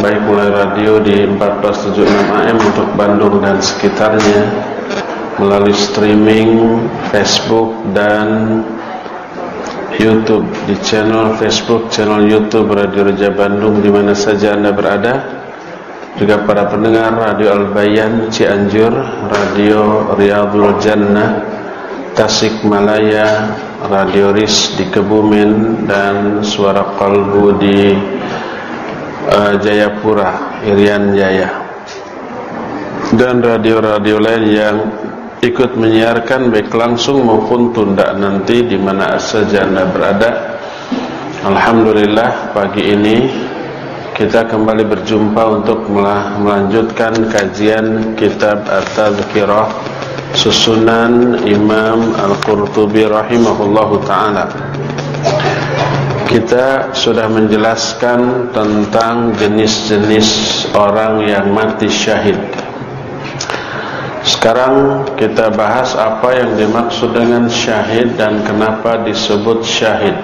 baik mulai radio di 1476 AM untuk Bandung dan sekitarnya, melalui streaming Facebook dan YouTube di channel Facebook, channel YouTube Radio Reja Bandung di mana saja Anda berada. Juga para pendengar Radio Al-Bayan Cianjur, Radio Riyadul Jannah Tasikmalaya, Radio RIS di Kebumen, dan Suara Kalbu di Jayapura, Irian Jaya, dan radio-radio lain yang ikut menyiarkan baik langsung maupun tunda nanti di mana saja Anda berada. Alhamdulillah, pagi ini kita kembali berjumpa untuk melanjutkan kajian kitab At-Tadhkirah susunan Imam Al-Qurtubi rahimahullahu ta'ala. Kita sudah menjelaskan tentang jenis-jenis orang yang mati syahid. Sekarang kita bahas apa yang dimaksud dengan syahid dan kenapa disebut syahid.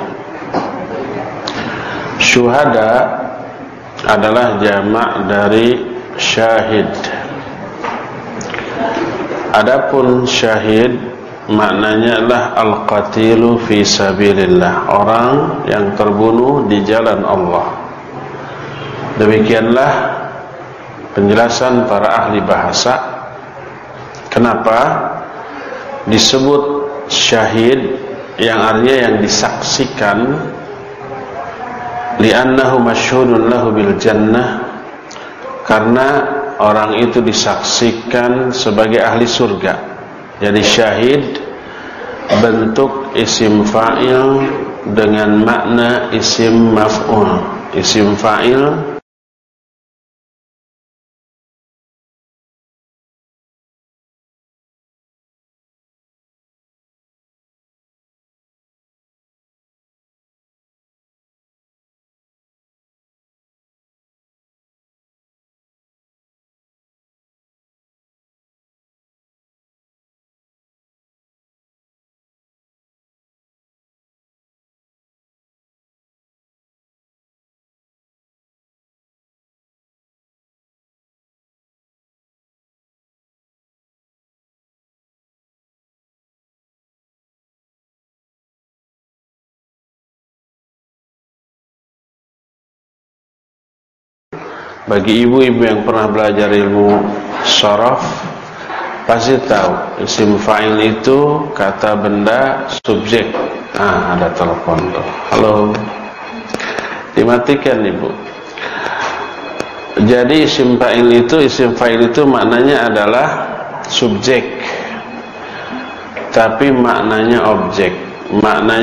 Syuhada adalah jamak dari syahid. Adapun syahid maknanya adalah al-qatilu fi sabilillah, orang yang terbunuh di jalan Allah. Demikianlah penjelasan para ahli bahasa kenapa disebut syahid, yang artinya yang disaksikan, li'annahu masyhudun lahu bil jannah, karena orang itu disaksikan sebagai ahli surga. Jadi syahid bentuk isim fa'il dengan makna isim maf'ul. Isim fa'il bagi ibu-ibu yang pernah belajar ilmu sharaf pasti tahu isim fa'il itu kata benda subjek. Ada telepon tuh. Halo. Dimatikan ibu. Jadi isim fa'il itu maknanya adalah subjek, tapi maknanya objek. Maknanya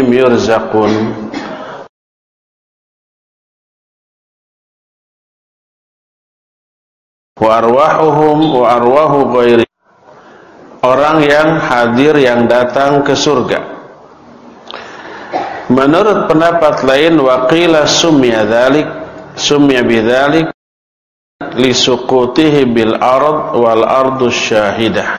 yurzaqun. Wa arwahuhum wa arwahu ghairi, orang yang hadir yang datang ke surga. Menurut pendapat lain, waqila sumya bidzalik li suqutihi bil ard wal ardu syahidah.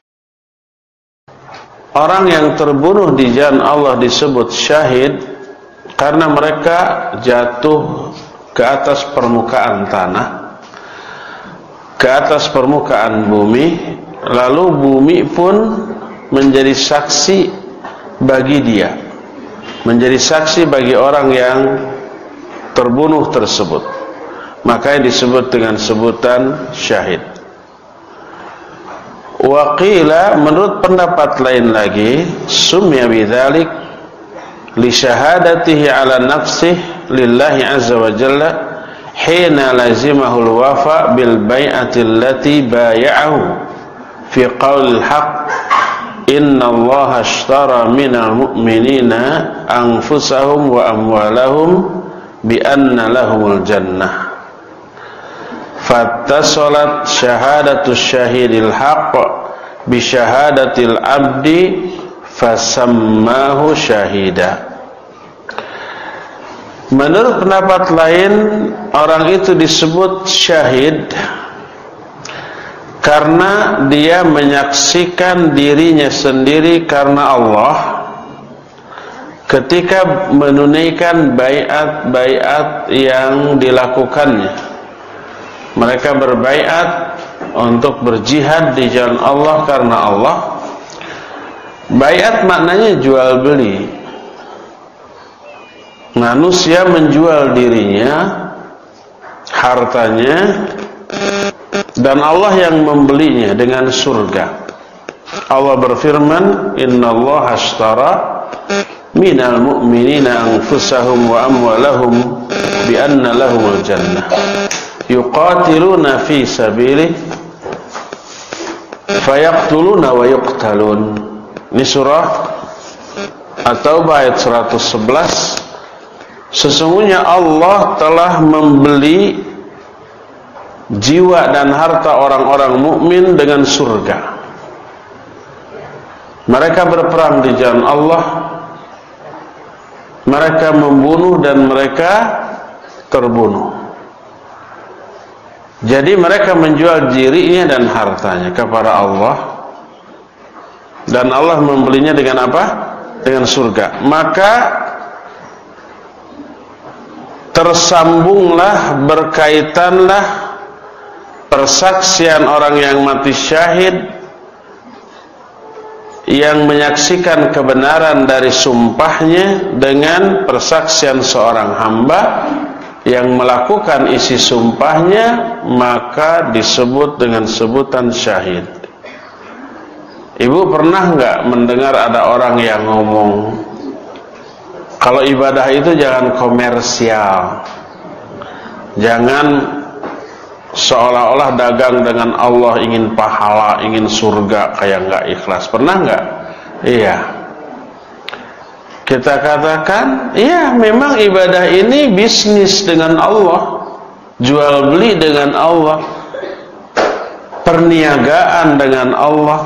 Orang yang terbunuh di jalan Allah disebut syahid karena mereka jatuh ke atas permukaan tanah, ke atas permukaan bumi, lalu bumi pun menjadi saksi bagi dia, menjadi saksi bagi orang yang terbunuh tersebut. Makanya disebut dengan sebutan syahid. Wa qila, menurut pendapat lain lagi, sumya bidzalik li syahadatihi ala nafsihi lillahi azza wa jalla hina lazimahul wafa bil bai'ati allati bay'ahu fi qaulil haqq innallaha ashtara minal mu'minina anfusahum wa amwalahum bi anna lahumul jannah. Fattasalat syahadatus syahidil haqq bi syahadatil abdi fasammahu syahida. Menurut pendapat lain, orang itu disebut syahid karena dia menyaksikan dirinya sendiri karena Allah ketika menunaikan baiat-baiat yang dilakukannya. Mereka berbaiat untuk berjihad di jalan Allah karena Allah. Baiat maknanya jual beli. Manusia menjual dirinya, hartanya, dan Allah yang membelinya dengan surga. Allah berfirman, innallaha ashtara minal mu'minina anfusahum wa amwalahum bi anna lahumul jannah yuqatiluna fi sabilihi fayaqtuluna wa yuqtalun. Ini surah At-Taubah ayat 111. Sesungguhnya Allah telah membeli jiwa dan harta orang-orang mukmin dengan surga. Mereka berperang di jalan Allah, mereka membunuh dan mereka terbunuh. Jadi mereka menjual dirinya dan hartanya kepada Allah, dan Allah membelinya dengan apa? Dengan surga. Maka tersambunglah, berkaitanlah persaksian orang yang mati syahid, yang menyaksikan kebenaran dari sumpahnya, dengan persaksian seorang hamba yang melakukan isi sumpahnya, maka disebut dengan sebutan syahid. Ibu pernah enggak mendengar ada orang yang ngomong, kalau ibadah itu jangan komersial, jangan seolah-olah dagang dengan Allah, ingin pahala, ingin surga, kayak enggak ikhlas. Pernah enggak? Iya. Kita katakan, iya, memang ibadah ini bisnis dengan Allah, jual beli dengan Allah, perniagaan dengan Allah.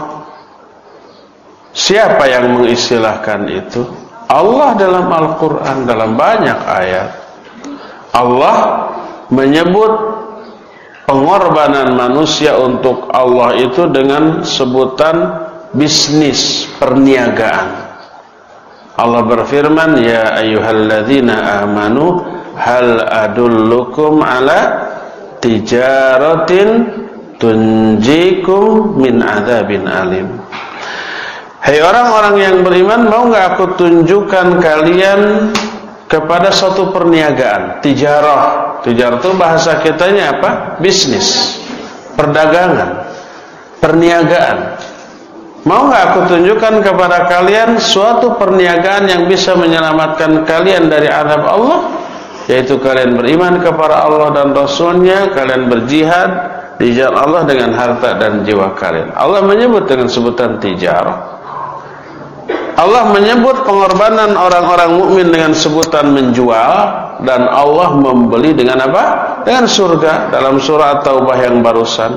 Siapa yang mengistilahkan itu? Allah dalam Al-Quran, dalam banyak ayat. Allah menyebut pengorbanan manusia untuk Allah itu dengan sebutan bisnis, perniagaan. Allah berfirman, ya ayyuhalladzina amanu hal adullukum ala tijaratin tunjikum min adzabin alim. Hai orang-orang yang beriman, mau enggak aku tunjukkan kalian kepada suatu perniagaan, tijarah. Tijarah itu bahasa kitanya apa? Bisnis, perdagangan, perniagaan. Mau enggak aku tunjukkan kepada kalian suatu perniagaan yang bisa menyelamatkan kalian dari azab Allah, yaitu kalian beriman kepada Allah dan Rasulnya, kalian berjihad di jalan Allah dengan harta dan jiwa kalian. Allah menyebut dengan sebutan tijarah. Allah menyebut pengorbanan orang-orang mukmin dengan sebutan menjual, dan Allah membeli dengan apa? Dengan surga dalam surah At-Taubah yang barusan.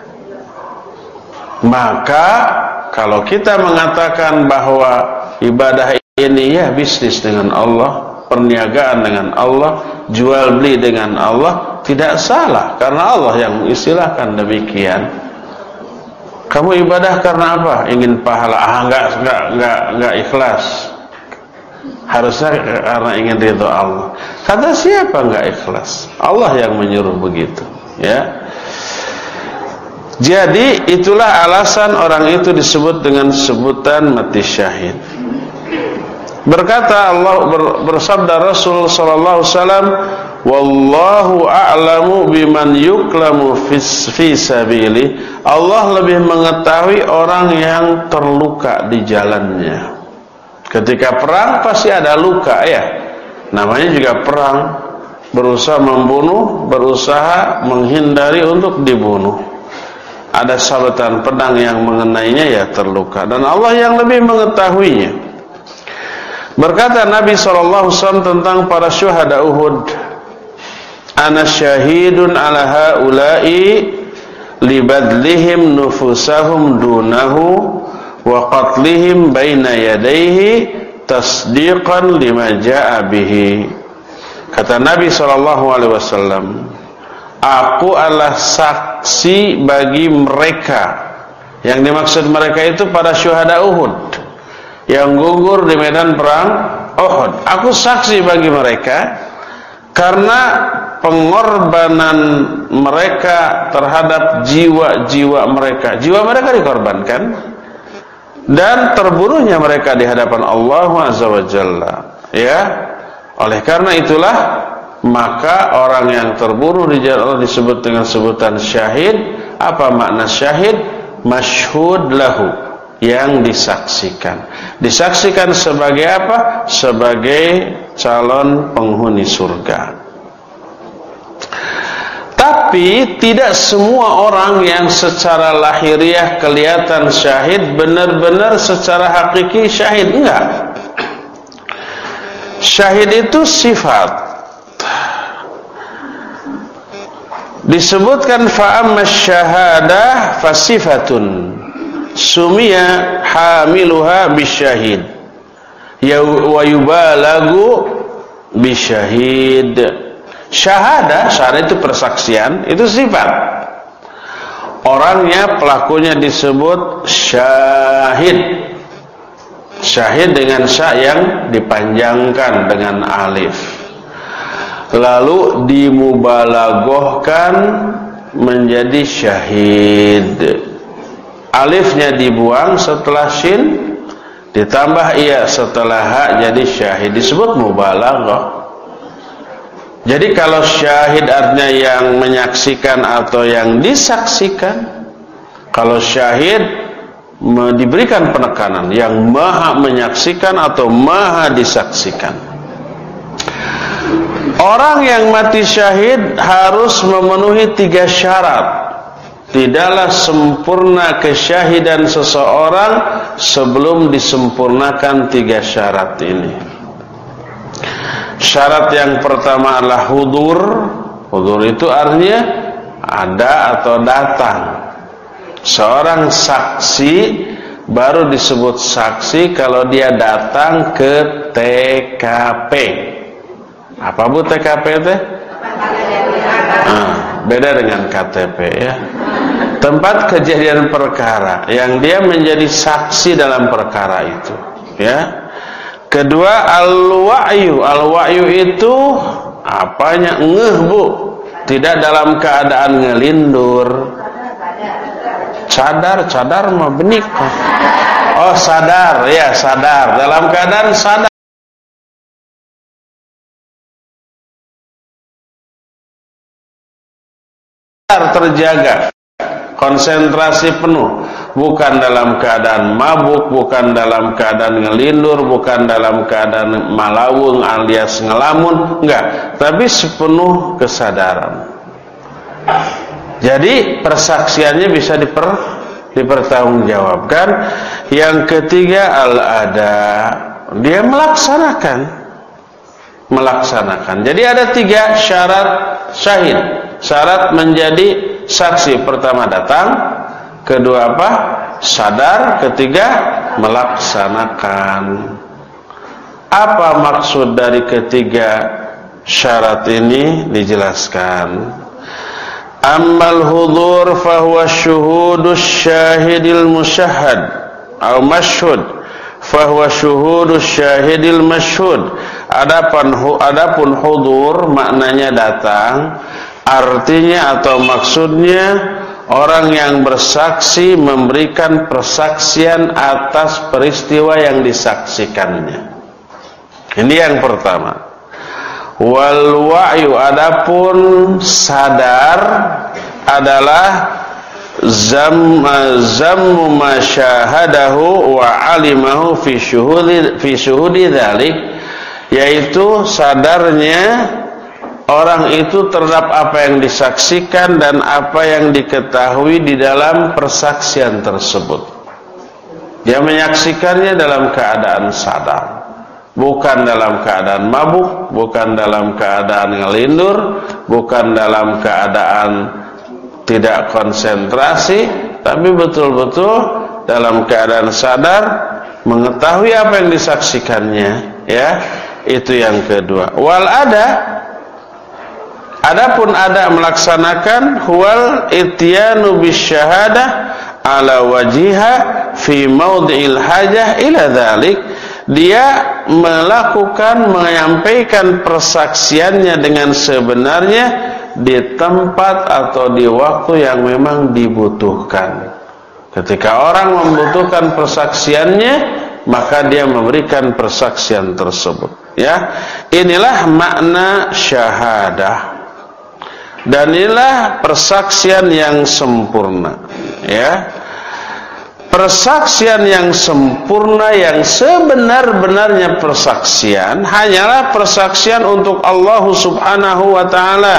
Maka kalau kita mengatakan bahwa ibadah ini ya bisnis dengan Allah, perniagaan dengan Allah, jual beli dengan Allah, tidak salah karena Allah yang mengistilahkan demikian. Kamu ibadah karena apa? Ingin pahala? Enggak ikhlas. Harusnya karena ingin ridho Allah. Kata siapa enggak ikhlas? Allah yang menyuruh begitu, ya. Jadi itulah alasan orang itu disebut dengan sebutan mati syahid. Berkata Allah, bersabda Rasul sallallahu alaihi wasallam, wallahu a'lamu biman yuklamu fi sabili. Allah lebih mengetahui orang yang terluka di jalannya. Ketika perang pasti ada luka, ya. Namanya juga perang. Berusaha membunuh, berusaha menghindari untuk dibunuh. Ada sabetan pedang yang mengenainya, ya terluka. Dan Allah yang lebih mengetahuinya. Berkata Nabi SAW tentang para syuhada Uhud, ana syahidun ala haula'i libadlihim nufusahum dunahu wa qatlihim baina yadayhi tasdiqan lima ja'a bihi. Kata Nabi SAW, aku adalah saksi bagi mereka. Yang dimaksud mereka itu para syuhada Uhud yang gugur di medan perang Uhud. Aku saksi bagi mereka karena pengorbanan mereka terhadap jiwa-jiwa mereka. Jiwa mereka dikorbankan dan terbunuhnya mereka di hadapan Allah Azza wa Jalla. Ya, oleh karena itulah maka orang yang terbunuh di jalan Allah disebut dengan sebutan syahid. Apa makna syahid? Masyhud lahu, yang disaksikan. Disaksikan sebagai apa? Sebagai calon penghuni surga. Tapi tidak semua orang yang secara lahiriah kelihatan syahid benar-benar secara hakiki syahid. Enggak. Syahid itu sifat. Disebutkan fa'amma syahadah fasifatun sumia hamiluha bisyahid wa yubalagu bisyahid. Syahadah itu persaksian, itu sifat. Orangnya, pelakunya disebut syahid. Syahid dengan sya yang dipanjangkan dengan alif. Lalu dimubalaghahkan menjadi syahid. Alifnya dibuang setelah shin, ditambah iya setelah ha, jadi syahid. Disebut mubalaghah. Jadi kalau syahid artinya yang menyaksikan atau yang disaksikan. Kalau syahid diberikan penekanan, yang maha menyaksikan atau maha disaksikan. Orang yang mati syahid harus memenuhi 3 syarat. Tidaklah sempurna kesyahidan seseorang sebelum disempurnakan 3 syarat ini. Syarat yang pertama adalah hudur. Hudur itu artinya ada atau datang. Seorang saksi baru disebut saksi kalau dia datang ke TKP. Apa bu TKP teh? Beda dengan KTP, ya. Tempat kejadian perkara yang dia menjadi saksi dalam perkara itu, ya. Kedua, al-wa'yu. Al-wa'yu itu apanya? Ngeh, Bu. Tidak dalam keadaan ngelindur. Sadar mah benik. Oh, sadar, ya, sadar. Dalam keadaan sadar. Terjaga. Konsentrasi penuh. Bukan dalam keadaan mabuk, bukan dalam keadaan ngelindur, bukan dalam keadaan malawung alias ngelamun, enggak, tapi sepenuh kesadaran. Jadi persaksiannya bisa dipertanggungjawabkan. Yang ketiga al-ada, dia melaksanakan. Jadi ada 3 syarat syahid, syarat menjadi saksi. Pertama datang, kedua apa? Sadar, ketiga melaksanakan. Apa maksud dari ketiga syarat ini? Dijelaskan. Ammal hudur fahuwa syuhudus syahidil musyahad atau masyhud, fahuwa syuhudus syahidil masyhud. Adapun hudur maknanya datang, artinya atau maksudnya orang yang bersaksi memberikan persaksian atas peristiwa yang disaksikannya. Ini yang pertama. Wal wa'yu, adapun sadar adalah zammu ma syahadahu wa alimahu fi syuhudi dzalik, yaitu sadarnya orang itu terhadap apa yang disaksikan dan apa yang diketahui di dalam persaksian tersebut. Dia menyaksikannya dalam keadaan sadar, bukan dalam keadaan mabuk, bukan dalam keadaan ngelindur, bukan dalam keadaan tidak konsentrasi, tapi betul-betul dalam keadaan sadar, mengetahui apa yang disaksikannya. Ya, itu yang kedua. Wal ada, adapun ada melaksanakan, huwal ityanu bisyahadah ala wajiha fi maudhi'il hajah ila dzalik. Dia melakukan, menyampaikan persaksiannya dengan sebenarnya di tempat atau di waktu yang memang dibutuhkan. Ketika orang membutuhkan persaksiannya, maka dia memberikan persaksian tersebut. Ya, inilah makna syahadah, dan inilah persaksian yang sempurna. Ya, persaksian yang sempurna, yang sebenar-benarnya persaksian, hanyalah persaksian untuk Allah Subhanahu wa ta'ala.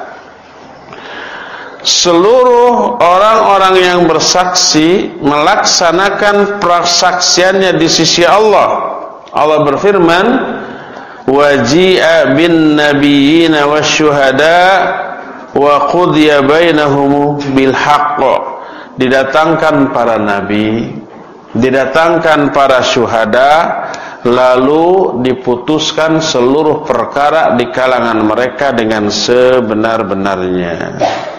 Seluruh orang-orang yang bersaksi melaksanakan persaksiannya di sisi Allah. Allah berfirman, waji'a bin nabiyina wasyuhada wa qudiya bainahum bil haqq. Didatangkan para nabi, didatangkan para syuhada, lalu diputuskan seluruh perkara di kalangan mereka dengan sebenar-benarnya.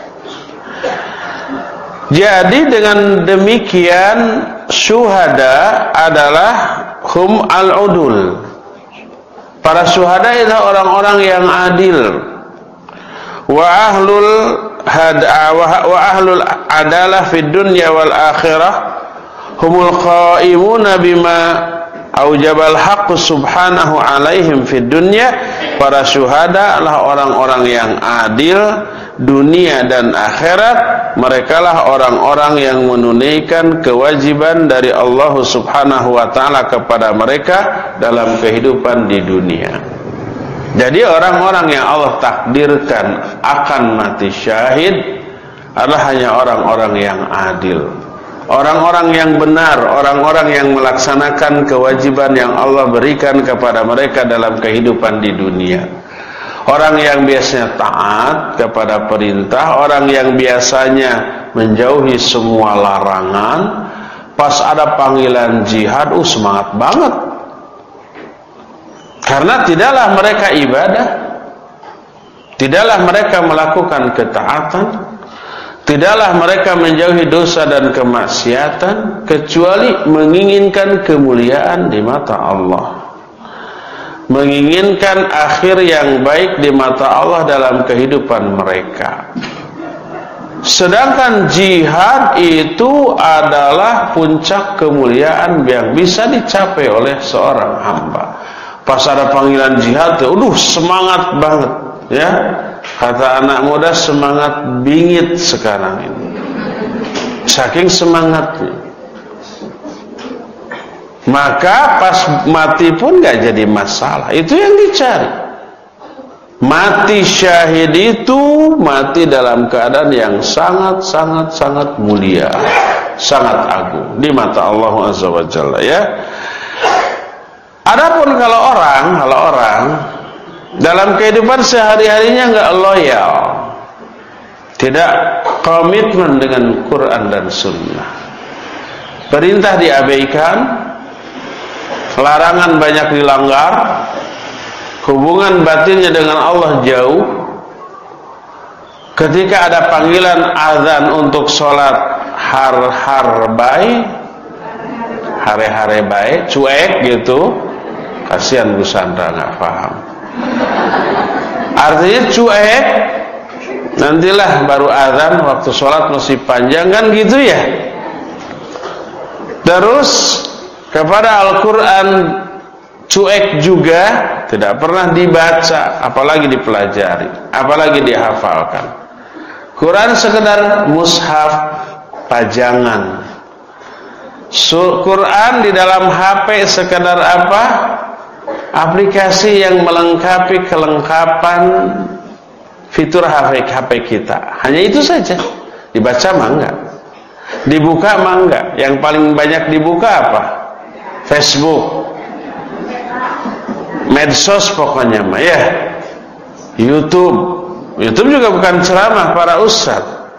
Jadi dengan demikian syuhada adalah hum al-udul. Para syuhada adalah orang-orang yang adil. Wa ahlul adalah fid dunya wal akhirah humul qaimuna bima aujabal haqq subhanahu alaihim fid dunya. Para syuhada adalah orang-orang yang adil dunia dan akhirat. Merekalah orang-orang yang menunaikan kewajiban dari Allah Subhanahu wa ta'ala kepada mereka dalam kehidupan di dunia. Jadi orang-orang yang Allah takdirkan akan mati syahid adalah hanya orang-orang yang adil, orang-orang yang benar, orang-orang yang melaksanakan kewajiban yang Allah berikan kepada mereka dalam kehidupan di dunia. Orang yang biasanya taat kepada perintah, orang yang biasanya menjauhi semua larangan, pas ada panggilan jihad, semangat banget. Karena tidaklah mereka ibadah, tidaklah mereka melakukan ketaatan, tidaklah mereka menjauhi dosa dan kemaksiatan, kecuali menginginkan kemuliaan di mata Allah, menginginkan akhir yang baik di mata Allah dalam kehidupan mereka. Sedangkan jihad itu adalah puncak kemuliaan yang bisa dicapai oleh seorang hamba. Pas ada panggilan jihad, semangat banget, ya. Kata anak muda, semangat bingit sekarang ini, saking semangatnya. Maka pas mati pun gak jadi masalah. Itu yang dicari. Mati syahid itu mati dalam keadaan yang sangat mulia. sangat agung di mata Allah Azza wa Jalla, ya. Adapun kalau orang dalam kehidupan sehari-harinya enggak loyal, tidak komitmen dengan Quran dan Sunnah, perintah diabaikan, larangan banyak dilanggar, hubungan batinnya dengan Allah jauh. Ketika ada panggilan azan untuk sholat hare-hare baik, cuek gitu. Kasihan Bu Sandra nggak paham. Artinya cuek, nantilah baru azan, waktu sholat masih panjang kan gitu ya. Terus kepada Al-Quran cuek juga, tidak pernah dibaca, apalagi dipelajari, apalagi dihafalkan. Quran sekedar mushaf pajangan. Quran di dalam HP sekedar apa? Aplikasi yang melengkapi kelengkapan fitur HP kita. Hanya itu saja. Dibaca mah enggak, dibuka mah enggak. Yang paling banyak dibuka apa? Facebook, medsos pokoknya mah ya. YouTube juga bukan ceramah para ustaz,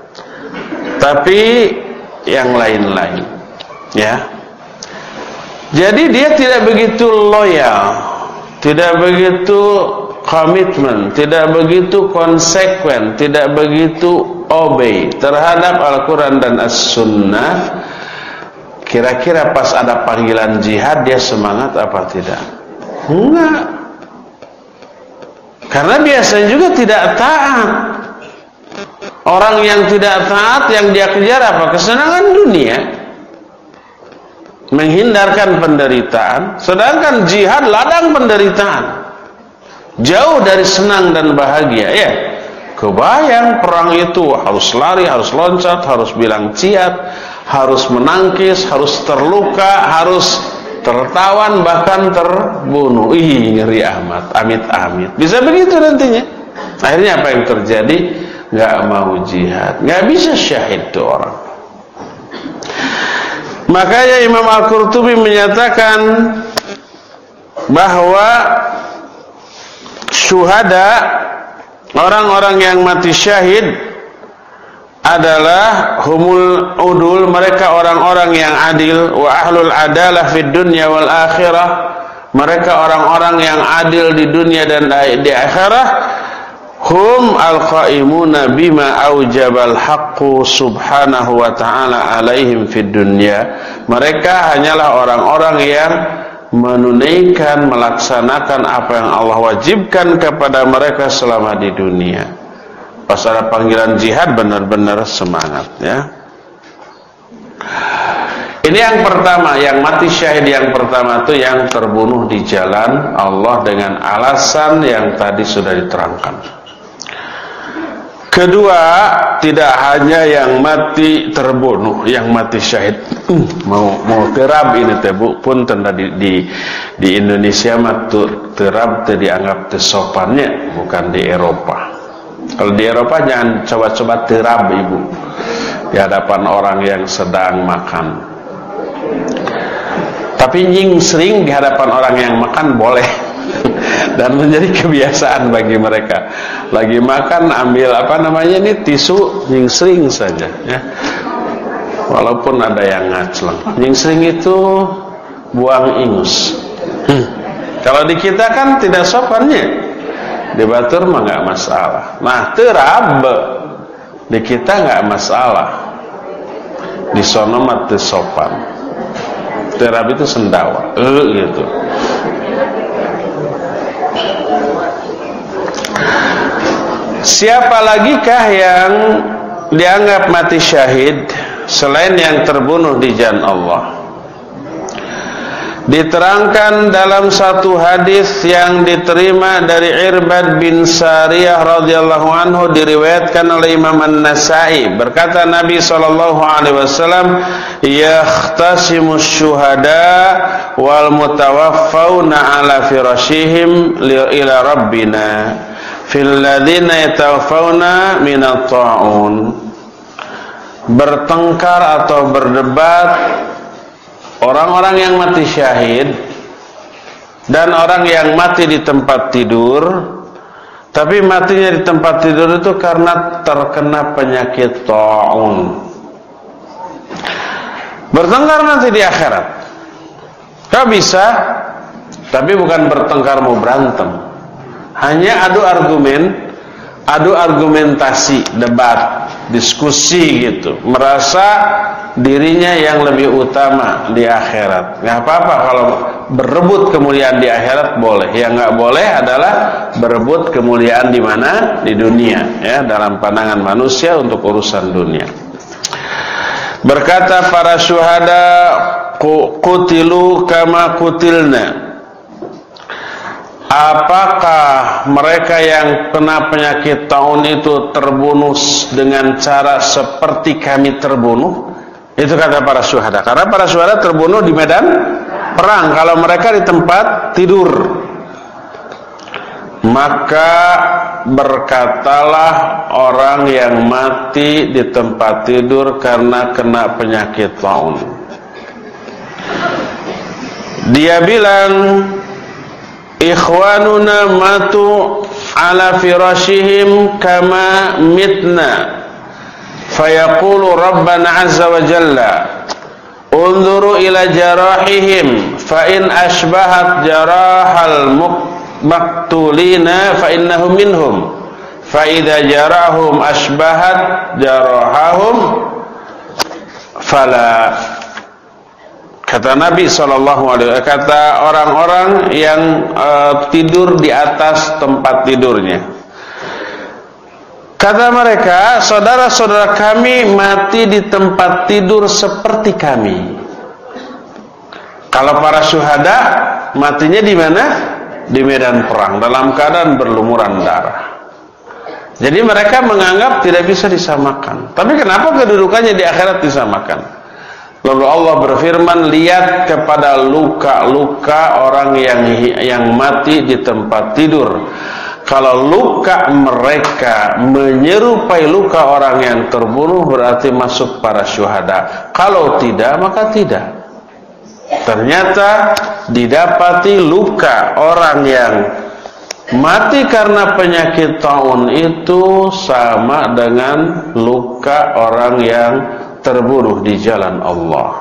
tapi yang lain-lain, ya. Jadi dia tidak begitu loyal, tidak begitu komitmen, tidak begitu konsekuen, tidak begitu obey terhadap Al-Quran dan As-Sunnah. Kira-kira pas ada panggilan jihad dia semangat apa tidak? Enggak. Karena biasanya juga tidak taat. Orang yang tidak taat, yang dia kejar apa? Kesenangan dunia, menghindarkan penderitaan. Sedangkan jihad ladang penderitaan, jauh dari senang dan bahagia, ya. Kebayang perang itu harus lari, harus loncat, harus bilang ciat, harus menangkis, harus terluka, harus tertawan, bahkan terbunuh. Ih, ngeri amat, amit-amit. Bisa begitu nantinya. Akhirnya apa yang terjadi? Nggak mau jihad, nggak bisa syahid tuh orang. Makanya Imam Al-Qurtubi menyatakan bahwa syuhada, orang-orang yang mati syahid, adalah humul udul, mereka orang-orang yang adil, wa ahlul adalah fid dunya wal akhirah, mereka orang-orang yang adil di dunia dan di akhirat. Hum al-qaimuna bima aujabal haqqu subhanahu wa ta'ala alaihim fid dunya, mereka hanyalah orang-orang yang menunaikan, melaksanakan apa yang Allah wajibkan kepada mereka selama di dunia. Pas ada panggilan jihad benar-benar semangat, ya. Ini yang pertama, yang mati syahid yang pertama itu yang terbunuh di jalan Allah dengan alasan yang tadi sudah diterangkan. Kedua, tidak hanya yang mati terbunuh, yang mati syahid. Mau terab ini teh Bu, pun tanda di Indonesia mah terab teh dianggap sopannya, bukan di Eropa. Kalau di Eropa jangan coba-coba terab Ibu di hadapan orang yang sedang makan. Tapi nyingsring di hadapan orang yang makan boleh. Dan menjadi kebiasaan bagi mereka. Lagi makan ambil tisu, nyingsring saja, ya. Walaupun ada yang ngacleng. Nyingsring itu buang ingus. Kalau di kita kan tidak sopannya. Di Batur mah nggak masalah. Nah, terab di kita nggak masalah. Di sono mah teu sopan. Terab itu sendawa, gitu. Siapa lagikah yang dianggap mati syahid selain yang terbunuh di jalan Allah? Diterangkan dalam satu hadis yang diterima dari Irbad bin Sariyah radhiyallahu anhu, diriwayatkan oleh Imam An-Nasa'i, berkata Nabi sallallahu alaihi wasallam, "Yakhtasimu syuhada wal mutawaffawna ala firashihim ila rabbina fil ladzina yatawaffawna minat ta'un." bertengkar atau berdebat orang-orang yang mati syahid dan orang yang mati di tempat tidur, tapi matinya di tempat tidur itu karena terkena penyakit ta'un. Bertengkar nanti di akhirat. Kau bisa, tapi bukan bertengkar mau berantem. Hanya adu argumentasi, debat, diskusi gitu. Merasa dirinya yang lebih utama di akhirat. Nggak apa-apa kalau berebut kemuliaan di akhirat, boleh. Yang nggak boleh adalah berebut kemuliaan di mana? Di dunia, ya, dalam pandangan manusia untuk urusan dunia. Berkata para syuhada, qutilu kama qutilna. Apakah mereka yang kena penyakit taun itu terbunuh dengan cara seperti kami terbunuh? Itu kata para syuhada. Karena para syuhada terbunuh di medan perang. Kalau mereka di tempat tidur, maka berkatalah orang yang mati di tempat tidur karena kena penyakit taun. Dia bilang, ikhwanuna matu ala firashihim kama mitna. Fayaqulu Rabbana azza wa jalla, unzuru ila jarahihim fa in ashbahat jarahal maktulina fa innahum minhum, fa idza jarahum ashbahat jarahahum fala. Kata Nabi SAW, kata orang-orang yang tidur di atas tempat tidurnya, kata mereka, saudara-saudara kami mati di tempat tidur seperti kami. Kalau para syuhada matinya di mana? Di medan perang, dalam keadaan berlumuran darah. Jadi mereka menganggap tidak bisa disamakan. Tapi kenapa kedudukannya di akhirat disamakan? Lalu Allah berfirman, lihat kepada luka-luka orang yang mati di tempat tidur. Kalau luka mereka menyerupai luka orang yang terbunuh, berarti masuk para syuhada. Kalau tidak, maka tidak. Ternyata didapati luka orang yang mati karena penyakit taun itu sama dengan luka orang yang terbunuh di jalan Allah.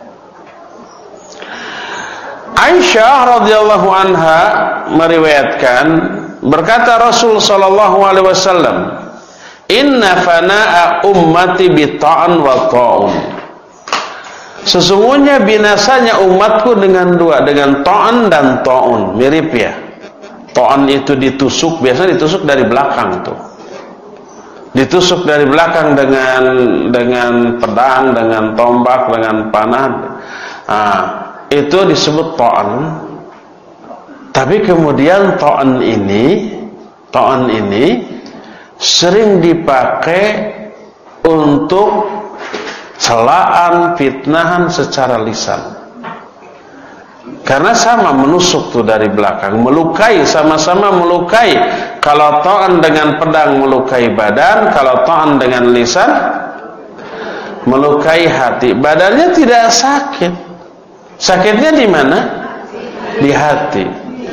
Aisyah radhiyallahu anha meriwayatkan, berkata Rasul sallallahu alaihi wasallam, inna fana'a ummati bi ta'an wa ta'un. Sesungguhnya binasanya umatku dengan dua, dengan ta'an dan ta'un. Mirip ya. Ta'an itu ditusuk, biasanya ditusuk dari belakang tuh. Ditusuk dari belakang dengan pedang, dengan tombak, dengan panah. Itu disebut ta'an. Tapi kemudian ta'an ini sering dipakai untuk celaan, fitnahan secara lisan. Karena sama menusuk tuh dari belakang, melukai, sama-sama melukai. Kalau ta'an dengan pedang melukai badan, kalau ta'an dengan lisan melukai hati. Badannya tidak sakit. Sakitnya di mana? Di hati.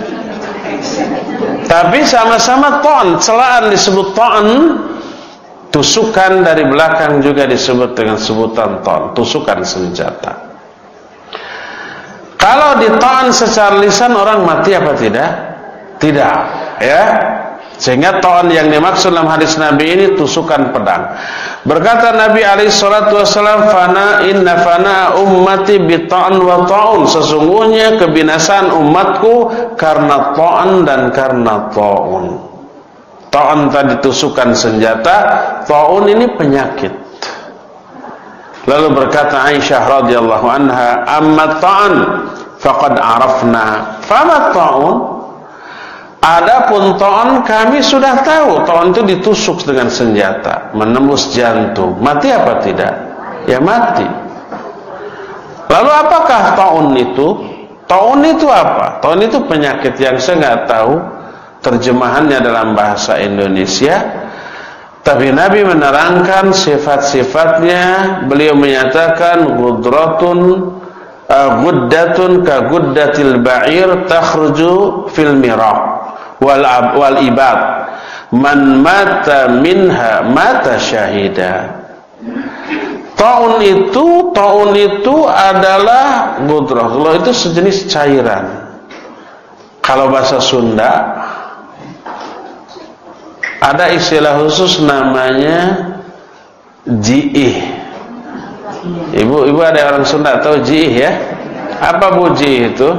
Tapi sama-sama ta'an, celaan disebut ta'an, tusukan dari belakang juga disebut dengan sebutan ta'an, tusukan senjata. Kalau dita'an secara lisan orang mati apa tidak? Tidak, ya. Sehingga ta'an yang dimaksud dalam hadis Nabi ini tusukan pedang. Berkata Nabi alaihi salatu wasallam, inna fana ummati bi ta'an wa ta'un. Sesungguhnya kebinasaan umatku karena ta'an dan karena ta'un. Ta'an tadi tusukan senjata, ta'un ini penyakit. Lalu berkata Aisyah radhiyallahu anha, amma ta'an faqad arafna, fama ta'un. Adapun ta'an kami sudah tahu. Ta'an itu ditusuk dengan senjata, menembus jantung. Mati apa tidak? Ya mati. Lalu apakah ta'un itu? Ta'un itu apa? Ta'un itu penyakit yang saya nggak tahu terjemahannya dalam bahasa Indonesia. Tapi Nabi menerangkan sifat-sifatnya. Beliau menyatakan guddatun ka guddatil ba'ir takhruju fil miraq wal ibad man mata minha mata syahida. Taun itu adalah gudrah. Kalau itu sejenis cairan. Kalau bahasa Sunda ada istilah khusus namanya jiih. Ibu ada orang Sunda tahu jiih ya? Apa bu jiih itu?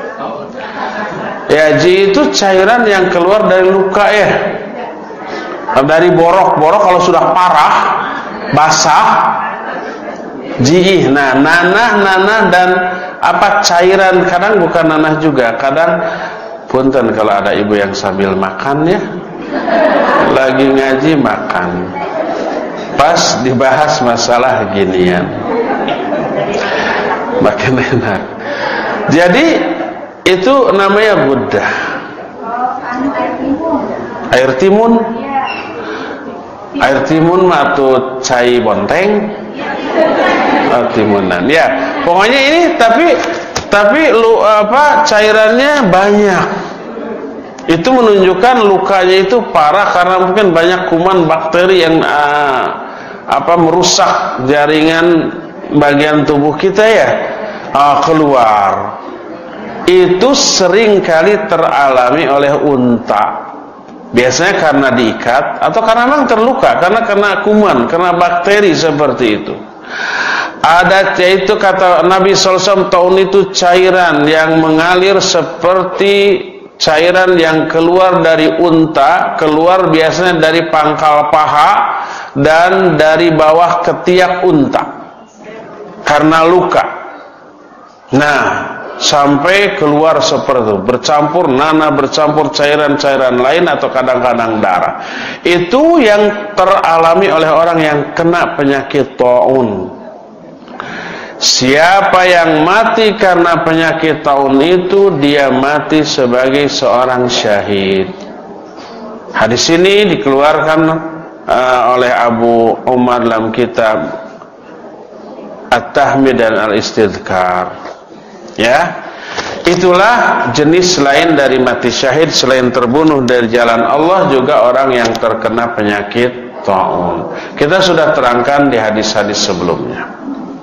Ya, jiih itu cairan yang keluar dari luka ya. Dari borok kalau sudah parah, basah, jiih. Nah, nanah dan apa cairan, kadang bukan nanah juga, kadang punten kalau ada ibu yang sambil makan ya. Lagi ngaji makan, pas dibahas masalah ginian, makin enak. Jadi itu namanya guddah. Air timun atau cai bonteng, timunan. Ya, pokoknya ini tapi cairannya banyak. Itu menunjukkan lukanya itu parah karena mungkin banyak kuman bakteri yang merusak jaringan bagian tubuh kita ya, keluar. Itu sering kali teralami oleh unta. Biasanya karena diikat atau karena memang terluka, karena kena kuman, kena bakteri seperti itu. Ada, yaitu kata Nabi SAW, taun itu cairan yang mengalir seperti cairan yang keluar dari unta, keluar biasanya dari pangkal paha dan dari bawah ketiak unta karena luka. Nah, sampai keluar seperti itu, bercampur cairan-cairan lain atau kadang-kadang darah. Itu yang teralami oleh orang yang kena penyakit taun. Siapa yang mati karena penyakit taun itu, dia mati sebagai seorang syahid. Hadis ini dikeluarkan oleh Abu Umar dalam kitab At-Tahmid dan Al-Istidhkar. Ya, itulah jenis lain dari mati syahid. Selain terbunuh dari jalan Allah, juga orang yang terkena penyakit taun. Kita sudah terangkan di hadis-hadis sebelumnya.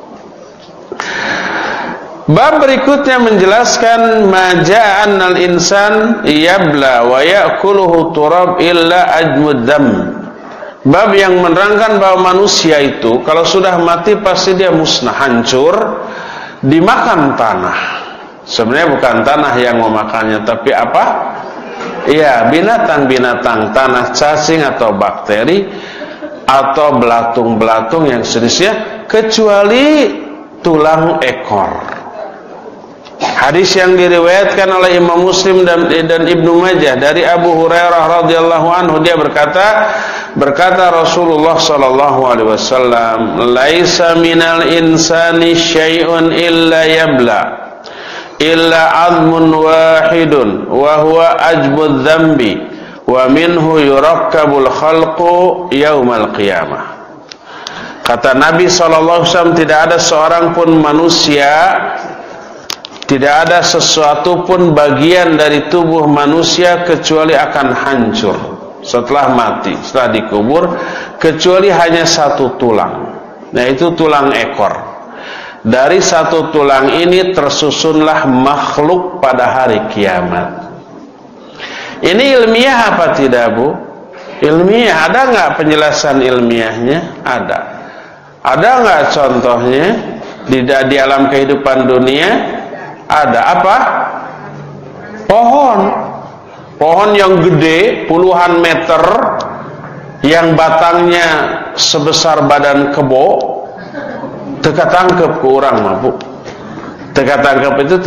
Bab berikutnya menjelaskan maja'an al-insan yabla wa ya'kuluhu turab illa ajmuddam. Bab yang menerangkan bahwa manusia itu kalau sudah mati pasti dia musnah, hancur, dimakan tanah. Sebenarnya bukan tanah yang memakannya, tapi apa? Iya, binatang-binatang, tanah, cacing atau bakteri atau belatung-belatung yang sejenisnya, kecuali tulang ekor. Hadis yang diriwayatkan oleh Imam Muslim dan Ibnu Majah dari Abu Hurairah radhiyallahu anhu, dia berkata Rasulullah sallallahu alaihi wasallam, laisa minal insani syai'un illa yabla illa 'azmun wahidun wa huwa ajbudz dzambi wa minhu yurakkabul khalqu yaumal qiyamah. Kata Nabi sallallahu alaihi wasallam, tidak ada seorang pun manusia, tidak ada sesuatu pun bagian dari tubuh manusia kecuali akan hancur setelah mati, setelah dikubur, kecuali hanya satu tulang. Nah, itu tulang ekor. Dari satu tulang ini tersusunlah makhluk pada hari kiamat. Ini ilmiah apa tidak, Bu? Ilmiah. Ada nggak penjelasan ilmiahnya? Ada. Ada nggak contohnya di alam kehidupan dunia? Ada. Apa? Pohon yang gede puluhan meter, yang batangnya sebesar badan kebo, teka tangkep ke orang mabuk. Teka tangkep itu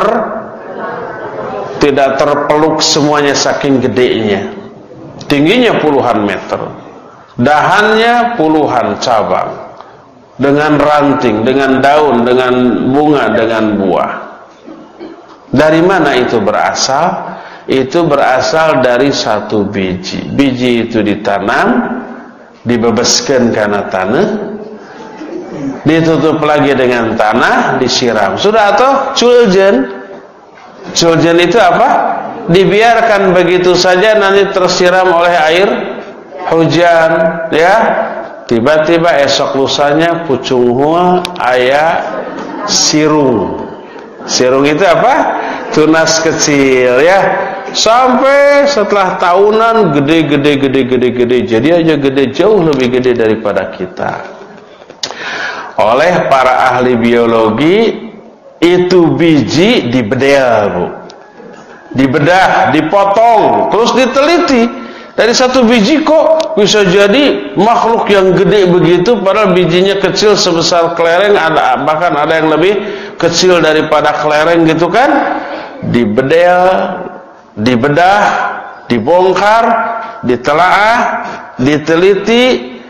tidak terpeluk semuanya saking gedenya. Tingginya puluhan meter, dahannya puluhan cabang, dengan ranting, dengan daun, dengan bunga, dengan buah. Dari mana itu berasal? Itu berasal dari satu biji. Biji itu ditanam, dibebaskan karena tanah, ditutup lagi dengan tanah, disiram. Sudah atau culjen? Culjen itu apa? Dibiarkan begitu saja, nanti tersiram oleh air hujan, ya. Tiba-tiba esok lusanya pucung hua aya sirung. Sirung itu apa? Tunas kecil, ya. Sampai setelah tahunan gede. Jadi aja gede, jauh lebih gede daripada kita. Oleh para ahli biologi, itu biji dibedel, Bu. Dibedah, dipotong, terus diteliti. Dari satu biji kok bisa jadi makhluk yang gede begitu, padahal bijinya kecil sebesar kelereng, bahkan ada yang lebih kecil daripada kelereng gitu kan. Dibedel, dibedah, dibongkar, ditelaah, diteliti,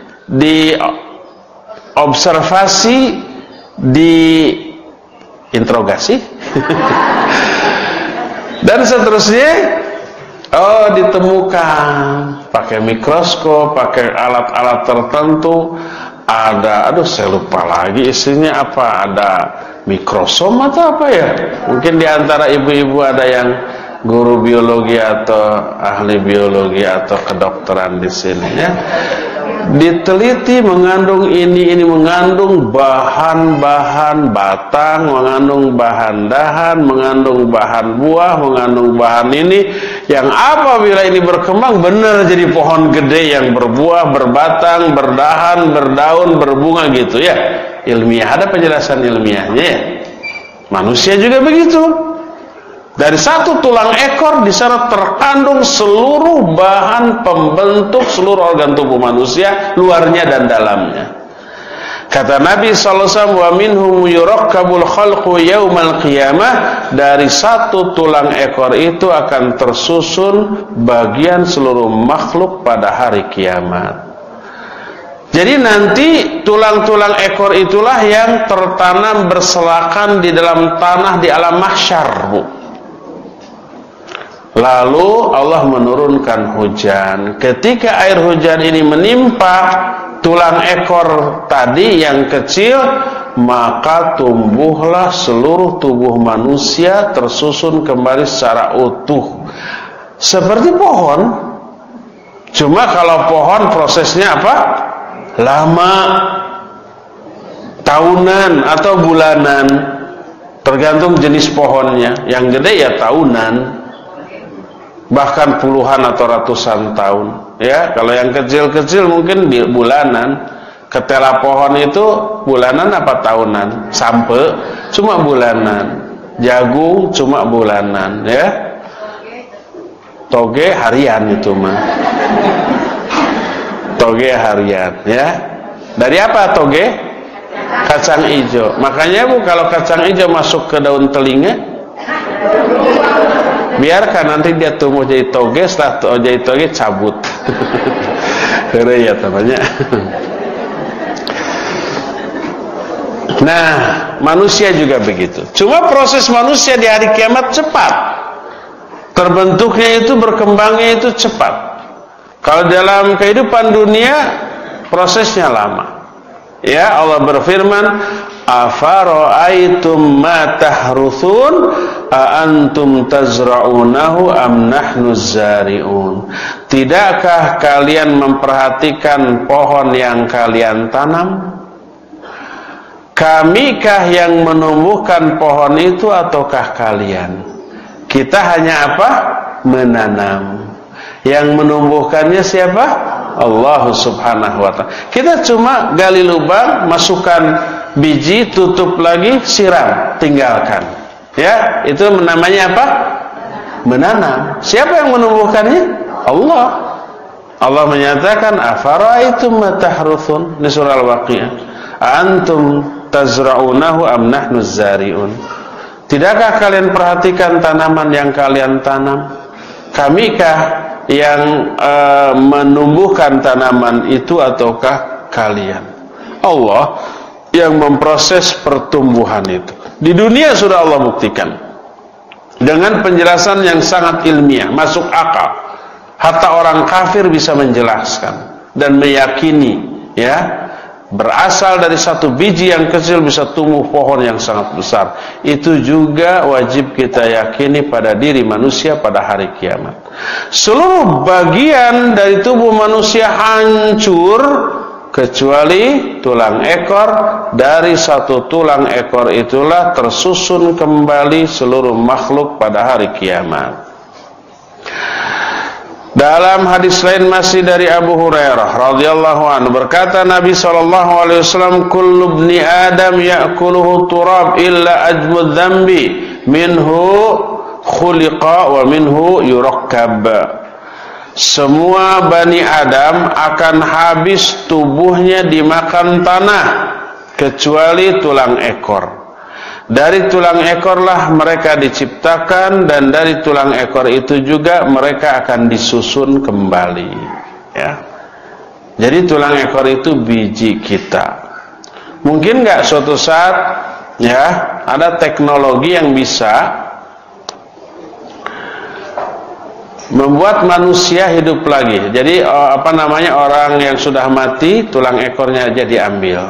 diobservasi, diinterogasi dan seterusnya. Oh, ditemukan pakai mikroskop, pakai alat-alat tertentu. Ada, saya lupa lagi isinya apa, ada mikrosom atau apa ya. Mungkin diantara ibu-ibu ada yang guru biologi atau ahli biologi atau kedokteran di sini, ya. Diteliti, mengandung ini mengandung bahan-bahan batang, mengandung bahan dahan, mengandung bahan buah, mengandung bahan ini, yang apabila ini berkembang benar jadi pohon gede yang berbuah, berbatang, berdahan, berdaun, berbunga gitu, ya. Ilmiah, ada penjelasan ilmiahnya, ya. Manusia juga begitu. Dari satu tulang ekor di sana terkandung seluruh bahan pembentuk seluruh organ tubuh manusia, luarnya dan dalamnya. Kata Nabi SAW, wa minhum yurakkabul khalqu yaumal qiyamah, dari satu tulang ekor itu akan tersusun bagian seluruh makhluk pada hari kiamat. Jadi nanti tulang-tulang ekor itulah yang tertanam berselakan di dalam tanah di alam mahsyar, Bu. Lalu Allah menurunkan hujan. Ketika air hujan ini menimpa tulang ekor tadi yang kecil, maka tumbuhlah seluruh tubuh manusia tersusun kembali secara utuh seperti pohon. Cuma kalau pohon prosesnya apa? Lama, tahunan atau bulanan, tergantung jenis pohonnya. Yang gede ya tahunan, bahkan puluhan atau ratusan tahun, ya. Kalau yang kecil-kecil mungkin bulanan. Ketela pohon itu bulanan apa tahunan? Sampe cuma bulanan. Jagung cuma bulanan, ya. Toge harian itu mah. Toge harian, ya. Dari apa toge? Kacang hijau. Makanya, Bu, kalau kacang hijau masuk ke daun telinga, biarkan nanti dia tumbuh jadi toge, setelah jadi toge cabut. Keren ya namanya. Nah, manusia juga begitu. Cuma proses manusia di hari kiamat cepat. Terbentuknya itu, berkembangnya itu cepat. Kalau dalam kehidupan dunia prosesnya lama. Ya, Allah berfirman, afara'aitum ma tahruthun a antum tazra'unahu am nahnu zari'un. Tidakkah kalian memperhatikan pohon yang kalian tanam? Kamikah yang menumbuhkan pohon itu ataukah kalian? Kita hanya apa? Menanam. Yang menumbuhkannya siapa? Allah Subhanahu wa ta'ala. Kita cuma gali lubang, masukkan biji, tutup lagi, siram, tinggalkan. Ya, itu namanya apa? Menanam. Siapa yang menumbuhkannya? Allah. Allah menyatakan, afara'aitum ma tahruthun, di surah Al-Waqiah. Antum tazra'unahu am nahnu zari'un. Tidakkah kalian perhatikan tanaman yang kalian tanam? Kamikah yang menumbuhkan tanaman itu ataukah kalian? Allah yang memproses pertumbuhan itu. Di dunia sudah Allah buktikan dengan penjelasan yang sangat ilmiah, masuk akal. Hatta orang kafir bisa menjelaskan dan meyakini, ya, berasal dari satu biji yang kecil bisa tumbuh pohon yang sangat besar. Itu juga wajib kita yakini pada diri manusia pada hari kiamat. Seluruh bagian dari tubuh manusia hancur kecuali tulang ekor. Dari satu tulang ekor itulah tersusun kembali seluruh makhluk pada hari kiamat. Dalam hadis lain masih dari Abu Hurairah radhiyallahu anhu, berkata Nabi SAW, kullu ibni Adam ya'kuluhu turab illa ajmud dzambi minhu khuliqa wa minhu yurakkab. Semua Bani Adam akan habis tubuhnya dimakan tanah kecuali tulang ekor. Dari tulang ekorlah mereka diciptakan, dan dari tulang ekor itu juga mereka akan disusun kembali, ya. Jadi tulang ekor itu biji kita. Mungkin nggak suatu saat, ya, ada teknologi yang bisa membuat manusia hidup lagi. Jadi orang yang sudah mati tulang ekornya aja diambil.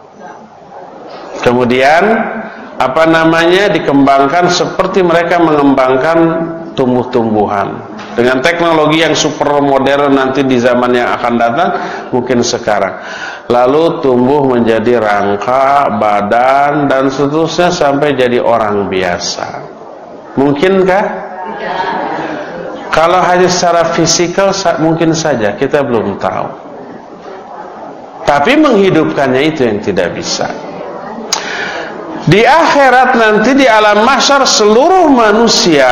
Kemudian dikembangkan seperti mereka mengembangkan tumbuh-tumbuhan dengan teknologi yang super modern nanti di zaman yang akan datang, mungkin sekarang. Lalu tumbuh menjadi rangka, badan, dan seterusnya sampai jadi orang biasa. Mungkinkah? Kalau hanya secara fisikal mungkin saja, kita belum tahu. Tapi menghidupkannya itu yang tidak bisa. Di akhirat nanti di alam mahsyar seluruh manusia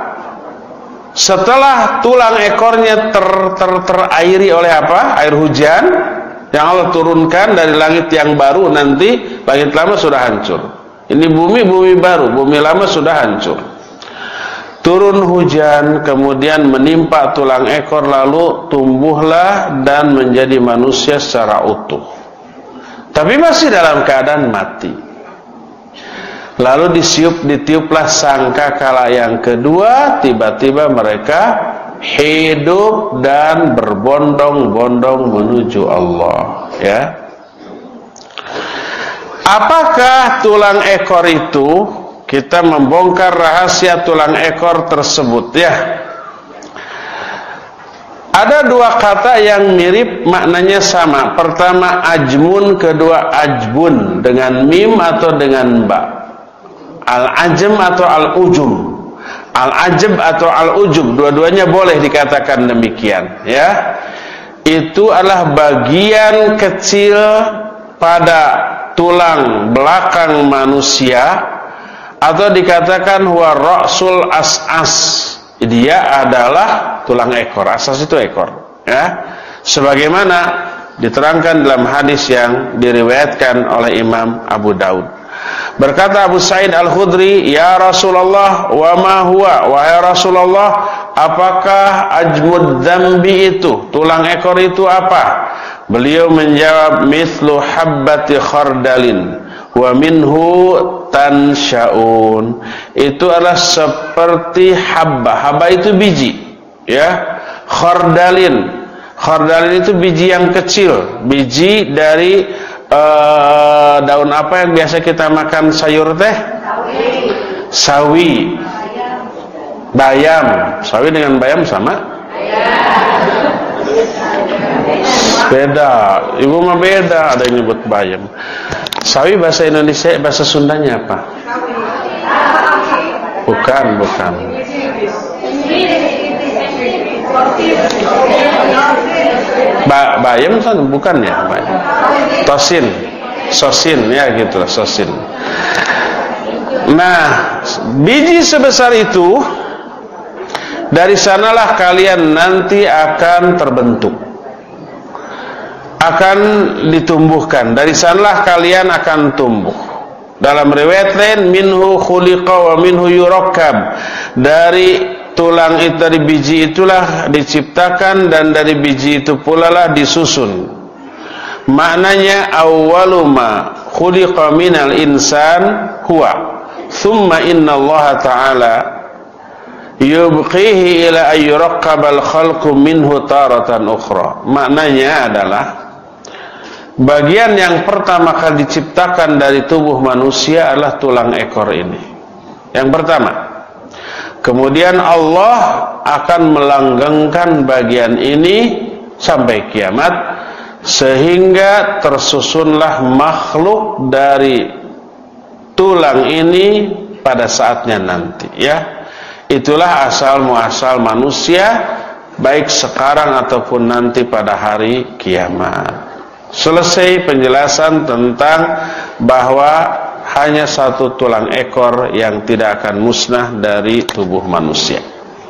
setelah tulang ekornya terairi oleh apa? Air hujan yang Allah turunkan dari langit yang baru. Nanti langit lama sudah hancur. Ini bumi baru, bumi lama sudah hancur. Turun hujan kemudian menimpa tulang ekor, lalu tumbuhlah dan menjadi manusia secara utuh. Tapi masih dalam keadaan mati. Lalu ditiuplah sangkakala yang kedua, tiba-tiba mereka hidup dan berbondong-bondong menuju Allah, ya. Apakah tulang ekor itu? Kita membongkar rahasia tulang ekor tersebut, ya. Ada dua kata yang mirip, maknanya sama. Pertama ajmun, kedua ajbun, dengan mim atau dengan ba. Al-ajam atau al-ujum, al-ajab atau al-ujum, dua-duanya boleh dikatakan demikian, ya. Itu adalah bagian kecil pada tulang belakang manusia, atau dikatakan huwa ra'sul as'as. Dia adalah tulang ekor. Asas itu ekor, ya. Sebagaimana diterangkan dalam hadis yang diriwayatkan oleh Imam Abu Daud. Berkata Abu Sa'id Al-Khudri, ya Rasulullah, wa ma huwa, wahai Rasulullah, apakah ajmud dzambi itu, tulang ekor itu apa? Beliau menjawab, mithlu habbati khardalin wa minhu tansha'un. Itu adalah seperti habba itu biji, ya. Khardalin itu biji yang kecil, biji dari daun apa yang biasa kita makan sayur teh? Sawi. Bayam. Sawi dengan bayam sama? Beda. Ibu mah beda, ada yang nyebut bayam. Sawi bahasa Indonesia, bahasa Sundanya apa? Bukan. Bayam kan bukan, ya, bayam. Sosin, ya gitu, sosin. Nah, biji sebesar itu, dari sanalah kalian nanti akan terbentuk, akan ditumbuhkan. Dari sanalah kalian akan tumbuh. Dalam riwayat lain, minhu khuliqa wa minhu yurakkab. Dari tulang itu, dari biji itulah diciptakan, dan dari biji itu pula lah disusun. Maknanya awwalu ma khuliqa minal insan huwa, thumma inna Allah ta'ala yubqihi ila ayyuraqqabal khalqu minhu taratan ukhra. Maknanya adalah bagian yang pertama kali diciptakan dari tubuh manusia adalah tulang ekor ini. Yang pertama. Kemudian Allah akan melanggengkan bagian ini sampai kiamat, sehingga tersusunlah makhluk dari tulang ini pada saatnya nanti, ya. Itulah asal muasal manusia, baik sekarang ataupun nanti pada hari kiamat. Selesai penjelasan tentang bahwa hanya satu tulang ekor yang tidak akan musnah dari tubuh manusia,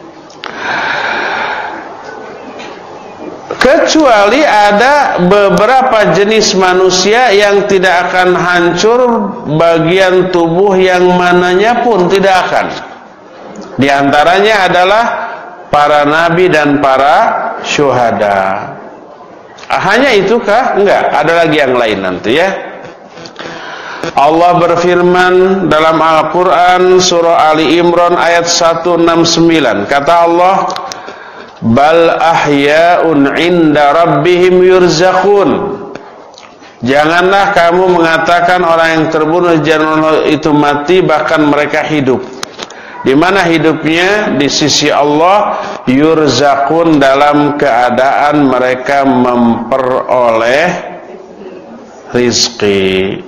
kecuali ada beberapa jenis manusia yang tidak akan hancur bagian tubuh yang mananya pun tidak akan. Di antaranya adalah para nabi dan para syuhada. Hanya itukah? Enggak, ada lagi yang lain nanti, ya. Allah berfirman dalam Al-Quran surah Ali Imran ayat 169. Kata Allah, bal ahya'un inda rabbihim yurzaqun. Janganlah kamu mengatakan orang yang terbunuh jangan itu mati, bahkan mereka hidup. Di mana hidupnya? Di sisi Allah. Yurzaqun, dalam keadaan mereka memperoleh rizki.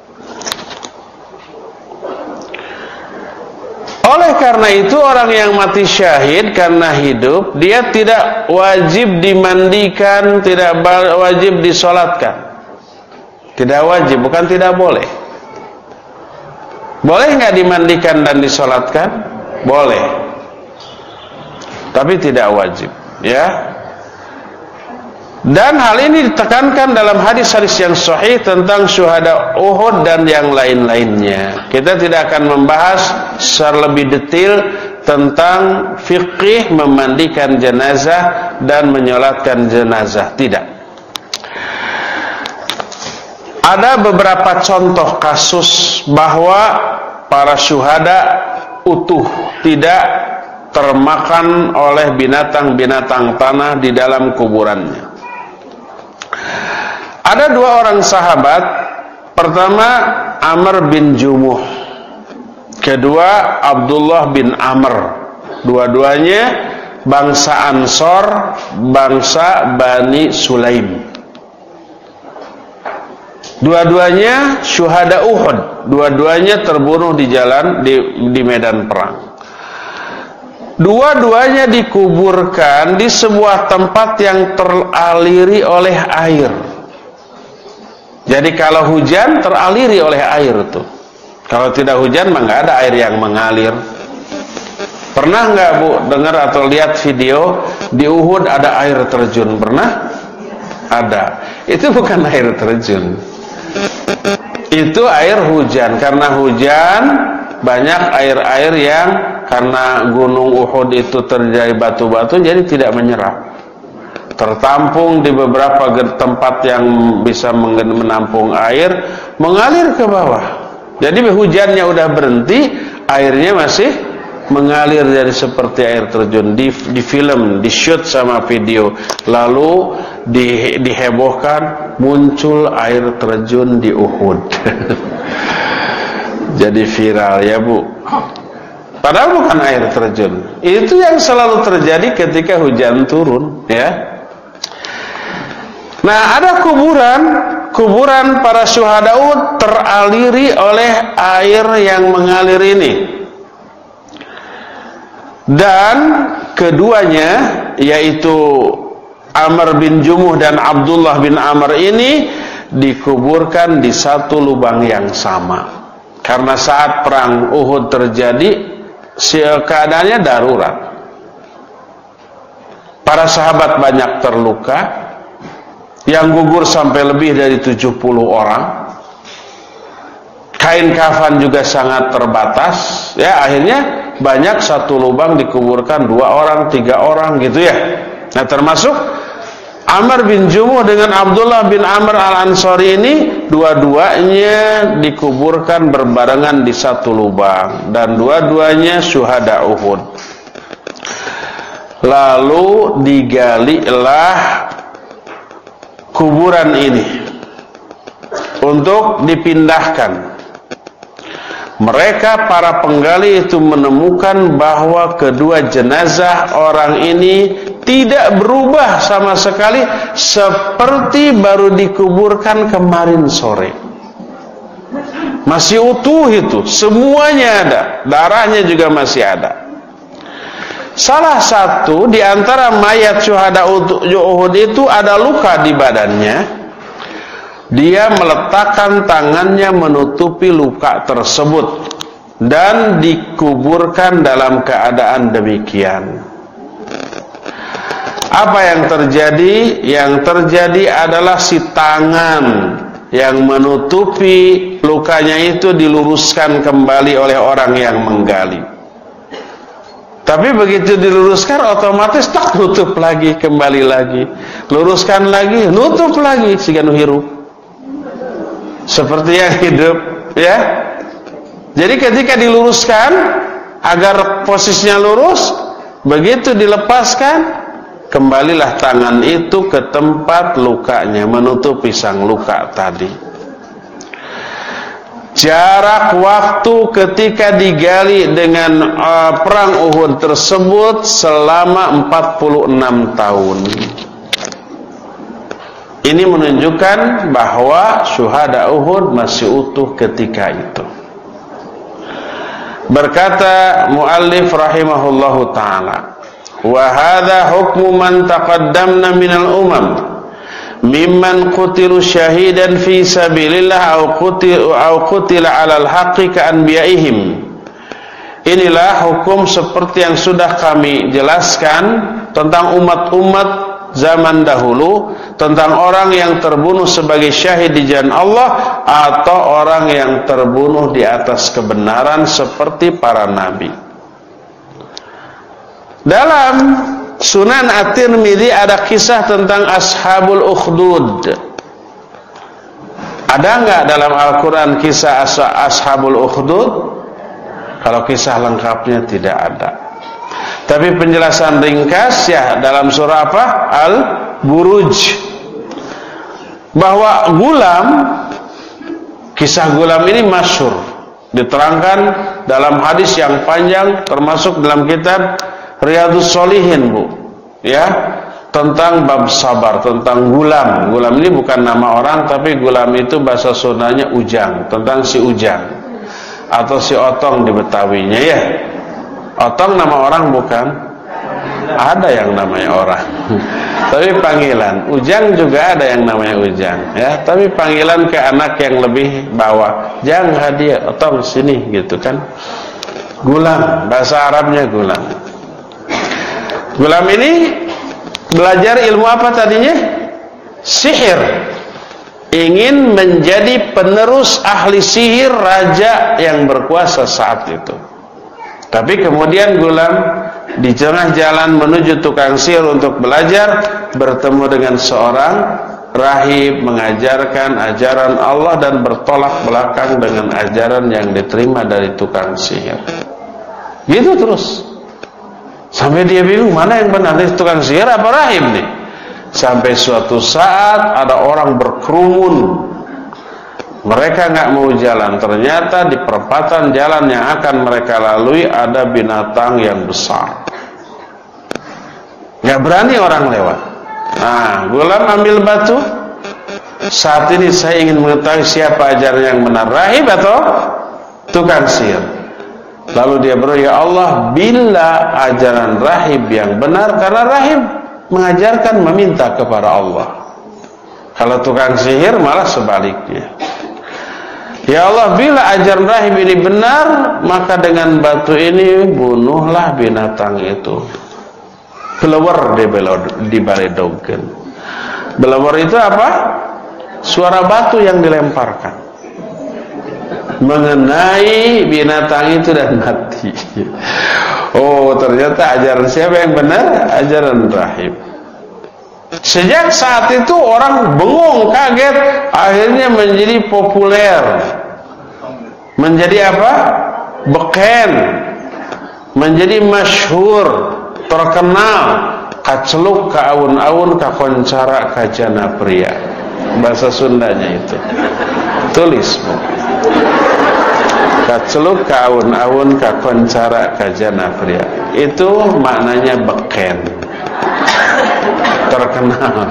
Oleh karena itu orang yang mati syahid karena hidup, dia tidak wajib dimandikan, tidak wajib disolatkan. Tidak wajib, bukan tidak boleh. Boleh nggak dimandikan dan disolatkan? Boleh, tapi tidak wajib, ya. Dan hal ini ditekankan dalam hadis-hadis yang sahih tentang syuhada Uhud dan yang lain-lainnya. Kita tidak akan membahas secara lebih detail tentang fikih memandikan jenazah dan menyolatkan jenazah, tidak. Ada beberapa contoh kasus bahwa para syuhada utuh, tidak termakan oleh binatang-binatang tanah di dalam kuburannya. Ada dua orang sahabat. Pertama Amr bin Jumuh, kedua Abdullah bin Amr. Dua-duanya bangsa Ansor, bangsa Bani Sulaim. Dua-duanya syuhada Uhud. Dua-duanya terbunuh di jalan di medan perang. Dua-duanya dikuburkan di sebuah tempat yang teraliri oleh air. Jadi kalau hujan teraliri oleh air tuh. Kalau tidak hujan mah nggak ada air yang mengalir. Pernah nggak Bu dengar atau lihat video di Uhud ada air terjun? Pernah? Ada. Itu bukan air terjun. Itu air hujan. Karena hujan banyak air-air yang karena gunung Uhud itu terjadi batu-batu, jadi tidak menyerap. Tertampung di beberapa tempat yang bisa menampung air, mengalir ke bawah. Jadi hujannya udah berhenti, airnya masih mengalir jadi seperti air terjun. Di film, di shoot sama video, lalu dihebohkan, muncul air terjun di Uhud. Jadi viral ya Bu. Padahal bukan air terjun. Itu yang selalu terjadi ketika hujan turun, ya. Nah, ada kuburan para syuhada Uhud teraliri oleh air yang mengalir ini. Dan keduanya, yaitu Amr bin Jumuh dan Abdullah bin Amr ini dikuburkan di satu lubang yang sama. Karena saat perang Uhud terjadi, keadaannya darurat. Para sahabat banyak terluka, yang gugur sampai lebih dari 70 orang. Kain kafan juga sangat terbatas. Ya, akhirnya banyak satu lubang dikuburkan 2 orang, 3 orang gitu ya. Nah, termasuk Amr bin Jumuh dengan Abdullah bin Amr al-Ansari ini, dua-duanya dikuburkan berbarengan di satu lubang, dan dua-duanya syuhada Uhud. Lalu digalilah kuburan ini untuk dipindahkan. Mereka para penggali itu menemukan bahwa kedua jenazah orang ini tidak berubah sama sekali, seperti baru dikuburkan kemarin sore. Masih utuh itu, semuanya ada, darahnya juga masih ada. Salah satu di antara mayat syuhada Uhud itu ada luka di badannya. Dia meletakkan tangannya menutupi luka tersebut dan dikuburkan dalam keadaan demikian. Apa yang terjadi? Yang terjadi adalah si tangan yang menutupi lukanya itu diluruskan kembali oleh orang yang menggali. Tapi begitu diluruskan otomatis tak tutup lagi, kembali lagi. Luruskan lagi, nutup lagi, sigan hirup. Seperti yang hidup, ya. Jadi ketika diluruskan agar posisinya lurus, begitu dilepaskan, kembalilah tangan itu ke tempat lukanya, menutupi sang luka tadi. Jarak waktu ketika digali dengan perang Uhud tersebut selama 46 tahun. Ini menunjukkan bahwa syuhada Uhud masih utuh ketika itu. Berkata muallif rahimahullahu taala, wa hadha hukmu man taqaddamna minal umam mimman qutilu syahidan fi sabilillah au qutila 'alal haqqi ka anbiya'ihim. Inilah hukum seperti yang sudah kami jelaskan tentang umat-umat zaman dahulu, tentang orang yang terbunuh sebagai syahid di jalan Allah atau orang yang terbunuh di atas kebenaran seperti para nabi. Dalam Sunan At-Tirmidzi ada kisah tentang Ashabul Ukhdud. Ada enggak dalam Al-Quran kisah Ashabul Ukhdud? Kalau kisah lengkapnya tidak ada. Tapi penjelasan ringkas ya dalam surah apa? Al-Buruj. Bahwa gulam, kisah gulam ini masyhur, diterangkan dalam hadis yang panjang, termasuk dalam kitab Riyadhus Shalihin, Bu. Ya, tentang bab sabar, tentang gulam. Gulam ini bukan nama orang, tapi gulam itu bahasa Sundanya ujang, tentang si ujang atau si otong di Betawinya ya. Otong nama orang bukan? Ada yang namanya orang. Tapi panggilan. Ujang juga ada yang namanya ujang, ya. Tapi panggilan ke anak yang lebih bawah. Jang hadiah, otong sini gitu kan. Gulam, bahasa Arabnya gulam. Gulam ini belajar ilmu apa tadinya? Sihir. Ingin menjadi penerus ahli sihir raja yang berkuasa saat itu. Tapi kemudian gulam di tengah jalan menuju tukang sihir untuk belajar, bertemu dengan seorang rahib mengajarkan ajaran Allah dan bertolak belakang dengan ajaran yang diterima dari tukang sihir. Gitu terus. Sampai dia bingung mana yang benar, nih tukang sihir apa rahib nih? Sampai suatu saat ada orang berkerumun. Mereka nggak mau jalan. Ternyata di perempatan jalan yang akan mereka lalui ada binatang yang besar. Nggak berani orang lewat. Nah, gulam ambil batu. Saat ini saya ingin mengetahui siapa ajaran yang benar, rahib atau tukang sihir. Lalu dia berdoa, ya Allah, bila ajaran rahib yang benar, karena rahib mengajarkan meminta kepada Allah. Kalau tukang sihir malah sebaliknya. Ya Allah, bila ajaran rahib ini benar, maka dengan batu ini bunuhlah binatang itu. Belawar di baledogen. Belawar itu apa? Suara batu yang dilemparkan mengenai binatang itu dan mati. Oh, ternyata ajaran siapa yang benar? Ajaran rahib. Sejak saat itu orang bengong, kaget, akhirnya menjadi populer. Menjadi apa? Beken. Menjadi masyhur. terkenal kaceluk ka aun-aun ka koncara ka jana pria. Bahasa Sundanya itu. Tulis. Kaceluk ka aun-aun ka koncara ka jana pria. Itu maknanya beken. Terkenal.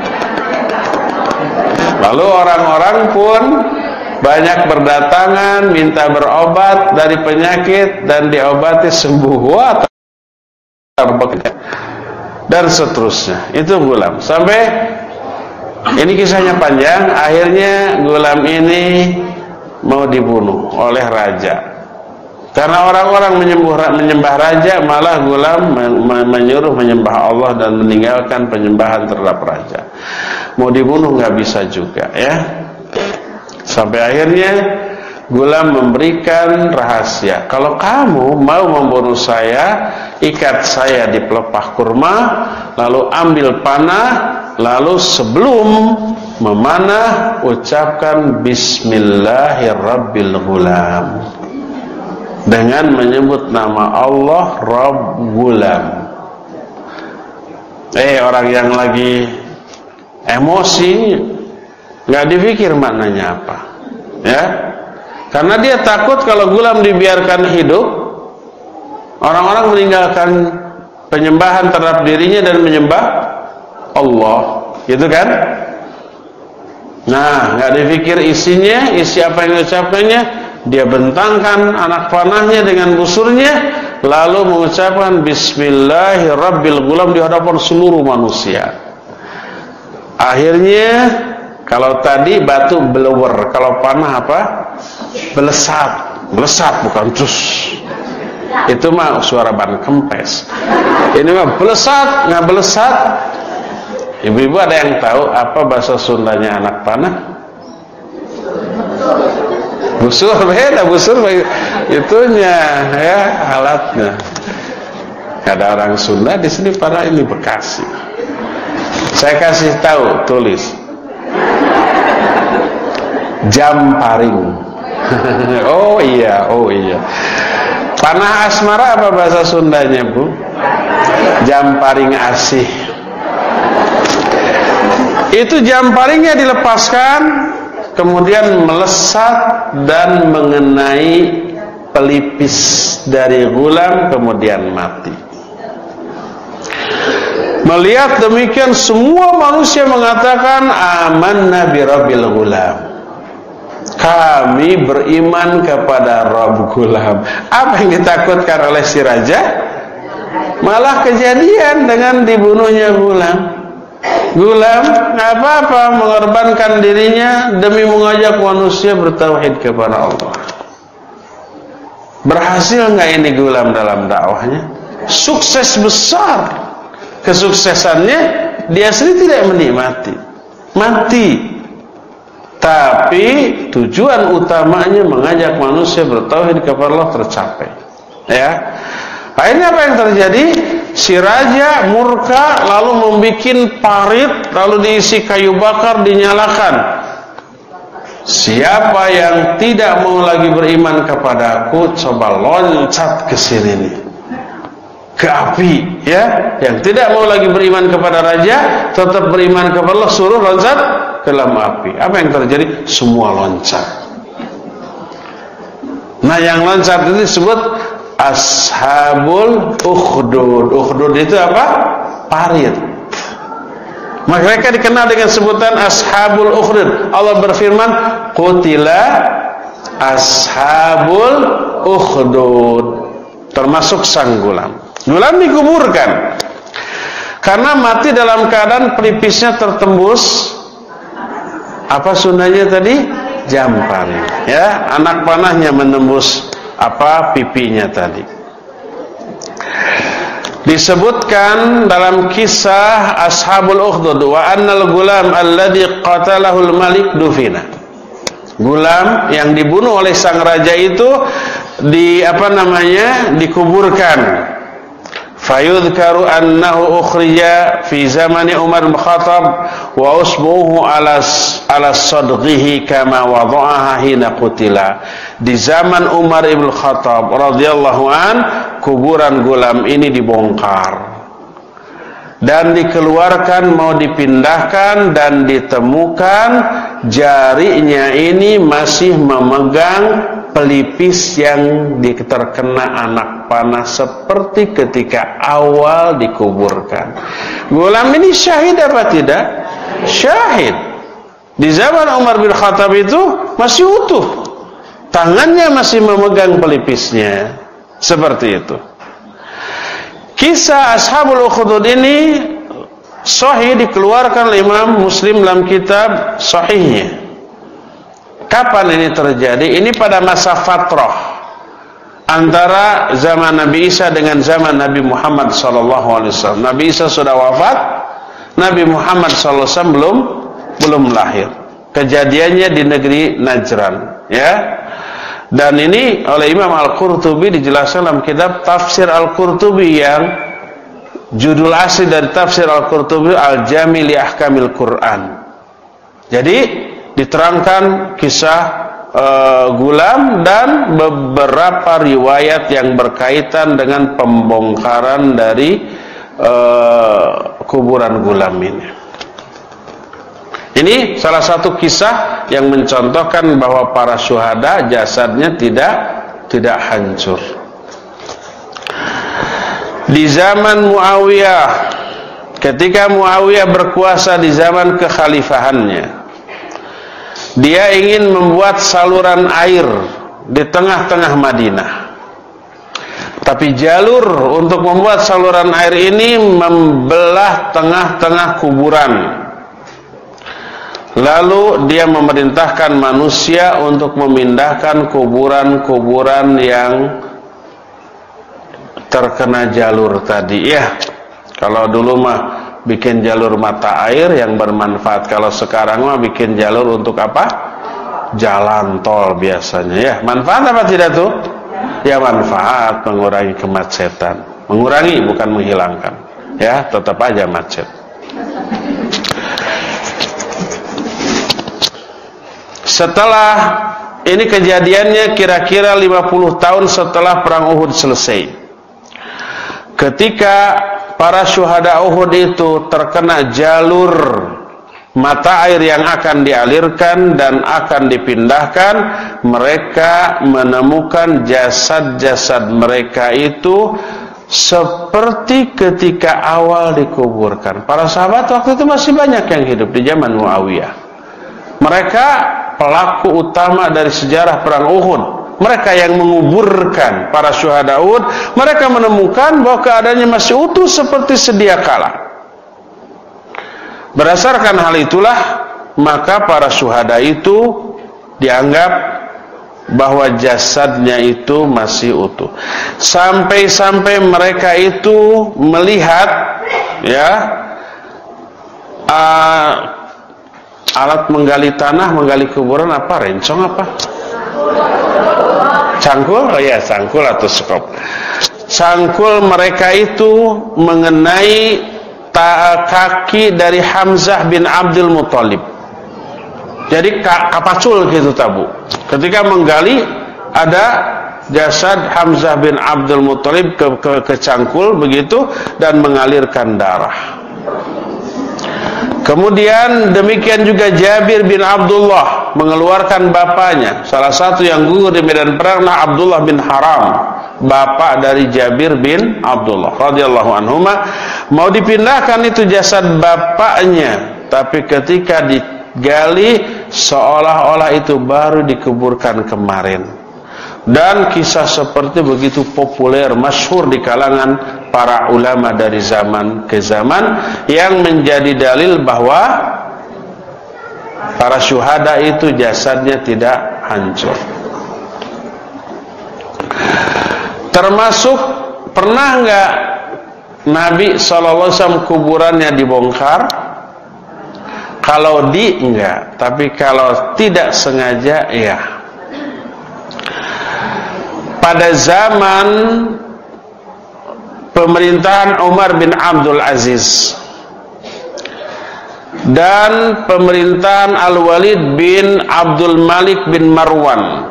Lalu orang-orang pun banyak berdatangan minta berobat dari penyakit dan diobati sembuh. Wah, dan seterusnya. Itu Gulam. Sampai ini kisahnya panjang. Akhirnya Gulam ini mau dibunuh oleh raja. Karena orang-orang menyembah raja, malah Gulam menyuruh menyembah Allah dan meninggalkan penyembahan terhadap raja. Mau dibunuh nggak bisa juga, ya. Sampai akhirnya Gulam memberikan rahasia. Kalau kamu mau membunuh saya, ikat saya di pelepah kurma, lalu ambil panah, lalu sebelum memanah ucapkan Bismillahirrabbilgulam dengan menyebut nama Allah Rabb Gulam. Orang yang lagi emosi nggak dipikir maknanya apa, ya, karena dia takut kalau Gulam dibiarkan hidup, orang-orang meninggalkan penyembahan terhadap dirinya dan menyembah Allah, gitu kan? Nah, nggak dipikir isinya, isi apa yang diucapkannya, dia bentangkan anak panahnya dengan busurnya, lalu mengucapkan Bismillahirrabbilgulam di hadapan seluruh manusia. Akhirnya, kalau tadi batu blower, kalau panah apa? Belesat bukan cus. Itu mah suara ban kempes. Ini mah belesat, nggak belesat. Ibu-ibu ada yang tahu apa bahasa Sundanya anak panah? Busur, beda busur itunya, ya, alatnya. Ada orang Sunda di sini, para ini Bekasi. Saya kasih tahu, tulis. Jamparing. Oh iya. Panah asmara apa bahasa Sundanya, Bu? Jamparing asih. Itu jamparingnya dilepaskan, kemudian melesat dan mengenai pelipis dari Gulam, kemudian mati. Melihat demikian, semua manusia mengatakan amanna bi Rabbil Gulam. Kami beriman kepada Rabb Gulam. Apa yang ditakutkan oleh si raja? Malah kejadian dengan dibunuhnya Gulam. Gulam nggak apa-apa mengorbankan dirinya demi mengajak manusia bertauhid kepada Allah. Berhasil nggak ini Gulam dalam dakwahnya? Sukses besar. Kesuksesannya dia sendiri tidak menikmati, mati. Tapi tujuan utamanya mengajak manusia bertauhid kepada Allah tercapai. Ya. Akhirnya apa yang terjadi? Si raja murka, lalu membuat parit, lalu diisi kayu bakar, dinyalakan. Siapa yang tidak mau lagi beriman kepadaku, coba loncat ke sini nih, ke api, ya. Yang tidak mau lagi beriman kepada raja, tetap beriman kepada Allah, suruh loncat ke dalam api. Apa yang terjadi? Semua loncat. Nah, yang loncat itu disebut Ashabul Ukhdud. Ukhdud itu apa? Parit. Mereka dikenal dengan sebutan Ashabul Ukhdud. Allah berfirman, qutila Ashabul Ukhdud. Termasuk sang Gulam. Gulam dikuburkan karena mati dalam keadaan pelipisnya tertembus. Apa Sundanya tadi? Jamparing. Ya, anak panahnya menembus pipinya tadi. Disebutkan dalam kisah Ashabul Ukhdud, wa annal gulam alladhi qatalahul malik dufina. Gulam yang dibunuh oleh sang raja itu dikuburkan. Fayudhkaru annahu ukhrija fi zamani Umar bin Khattab wa usbuhu ala sadghihi kama wada'aha hina qutila. Di zaman Umar ibn Khattab radhiyallahu an, kuburan gulam ini dibongkar dan dikeluarkan, mau dipindahkan, dan ditemukan jarinya ini masih memegang pelipis yang terkena anak panah seperti ketika awal dikuburkan. Gulam ini syahid apa tidak? Syahid. Di zaman Umar bin Khattab itu masih utuh, tangannya masih memegang pelipisnya, seperti itu. Kisah Ashabul Ukhdud ini sahih, dikeluarkan oleh Imam Muslim dalam kitab sahihnya. Kapan ini terjadi? Ini pada masa fatrah antara zaman Nabi Isa dengan zaman Nabi Muhammad SAW. Nabi Isa sudah wafat, Nabi Muhammad SAW belum lahir. Kejadiannya di negeri Najran, ya. Dan ini oleh Imam Al-Qurtubi dijelaskan dalam kitab Tafsir Al-Qurtubi, yang judul asli dari Tafsir Al-Qurtubi Al-Jami' li Ahkamil Quran. Jadi diterangkan kisah Gulam dan beberapa riwayat yang berkaitan dengan pembongkaran dari kuburan Gulam ini. Ini salah satu kisah yang mencontohkan bahwa para syuhada jasadnya tidak hancur. Di zaman Muawiyah, ketika Muawiyah berkuasa di zaman kekhalifahannya, dia ingin membuat saluran air di tengah-tengah Madinah. Tapi jalur untuk membuat saluran air ini membelah tengah-tengah kuburan. Lalu dia memerintahkan manusia untuk memindahkan kuburan-kuburan yang terkena jalur tadi. Ya, kalau dulu mah bikin jalur mata air yang bermanfaat. Kalau sekarang mah bikin jalur untuk apa? Jalan tol biasanya. Ya, manfaat apa tidak tuh? Ya, manfaat, mengurangi kemacetan. Mengurangi, bukan menghilangkan. Ya, tetap aja macet. Setelah ini kejadiannya kira-kira 50 tahun setelah perang Uhud selesai. Ketika para syuhada Uhud itu terkena jalur mata air yang akan dialirkan dan akan dipindahkan, mereka menemukan jasad-jasad mereka itu seperti ketika awal dikuburkan. Para sahabat waktu itu masih banyak yang hidup di zaman Muawiyah. Mereka pelaku utama dari sejarah perang Uhud. Mereka yang menguburkan para syuhada Uhud. Mereka menemukan bahwa keadaannya masih utuh seperti sedia kala. Berdasarkan hal itulah, maka para syuhada itu dianggap bahwa jasadnya itu masih utuh. Sampai-sampai mereka itu melihat, ya, alat menggali tanah, menggali kuburan apa? Rencong apa? Cangkul? Oh ya, cangkul atau skop. Cangkul mereka itu mengenai kaki dari Hamzah bin Abdul Muthalib. Jadi kapacul gitu tabu. Ketika menggali ada jasad Hamzah bin Abdul Muthalib ke cangkul begitu dan mengalirkan darah. Kemudian demikian juga Jabir bin Abdullah mengeluarkan bapaknya. Salah satu yang gugur di medan perang adalah Abdullah bin Haram, bapak dari Jabir bin Abdullah radhiyallahu anhuma. Mau dipindahkan itu jasad bapaknya, tapi ketika digali seolah-olah itu baru dikuburkan kemarin. Dan kisah seperti begitu populer, masyhur di kalangan para ulama dari zaman ke zaman, yang menjadi dalil bahwa para syuhada itu jasadnya tidak hancur. Termasuk pernah enggak Nabi SAW kuburannya dibongkar? Kalau enggak, tapi kalau tidak sengaja, ya. Pada zaman pemerintahan Umar bin Abdul Aziz, dan pemerintahan Al-Walid bin Abdul Malik bin Marwan.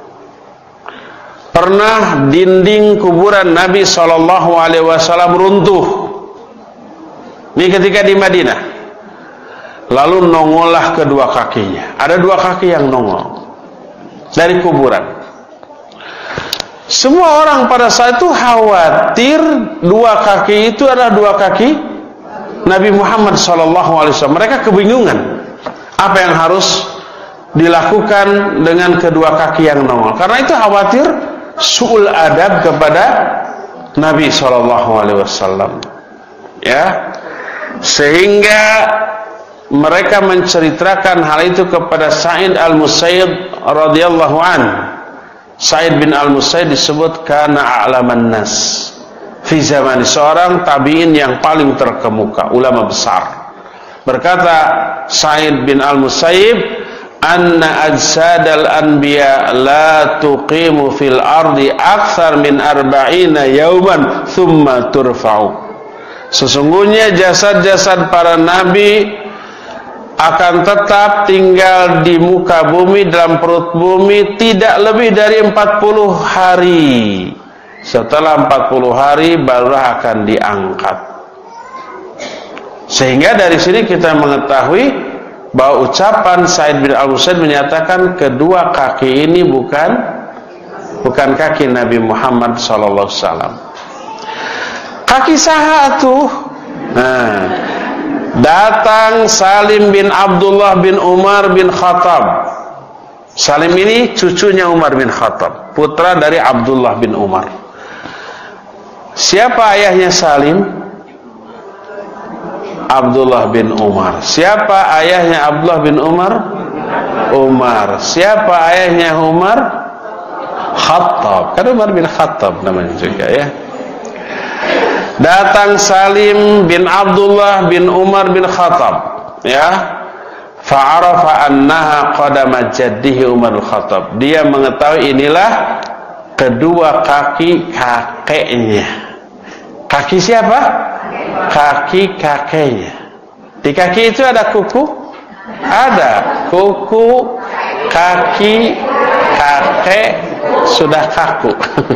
Pernah dinding kuburan Nabi SAW runtuh. Ini ketika di Madinah. Lalu nongollah kedua kakinya. Ada dua kaki yang nongol dari kuburan. Semua orang pada saat itu khawatir dua kaki itu adalah dua kaki Nabi Muhammad SAW. Mereka kebingungan apa yang harus dilakukan dengan kedua kaki yang nongol. Karena itu khawatir su'ul adab kepada Nabi SAW. Ya, sehingga mereka menceritakan hal itu kepada Sa'id al-Musayyib radhiyallahu an. Sa'id bin al-Musayyib disebut kana a'laman nas fi zamani, seorang tabi'in yang paling terkemuka, ulama besar. Berkata Sa'id bin al-Musayyib, anna ajsadal anbiya la tuqimu fil ardi akthar min 40 yawman thumma turfa'u. Sesungguhnya jasad-jasad para nabi akan tetap tinggal di muka bumi, dalam perut bumi, tidak lebih dari 40 hari. Setelah 40 hari barulah akan diangkat. Sehingga dari sini kita mengetahui bahwa ucapan Sa'id bin al-Musayyib menyatakan kedua kaki ini bukan kaki Nabi Muhammad SAW. Kaki saha tuh? Nah, datang Salim bin Abdullah bin Umar bin Khattab. Salim ini cucunya Umar bin Khattab, putra dari Abdullah bin Umar. Siapa ayahnya Salim? Abdullah bin Umar. Siapa ayahnya Abdullah bin Umar? Umar. Siapa ayahnya Umar? Khattab. Kan Umar bin Khattab namanya juga ya. Datang Salim bin Abdullah bin Umar bin Khattab, ya. Fa'arafa annaha qadama jaddihi Umar bin Khattab. Dia mengetahui inilah kedua kaki kakeknya. Kaki siapa? Kaki kakeknya. Di kaki itu ada kuku? Ada. Kuku, kaki, kakek sudah kaku.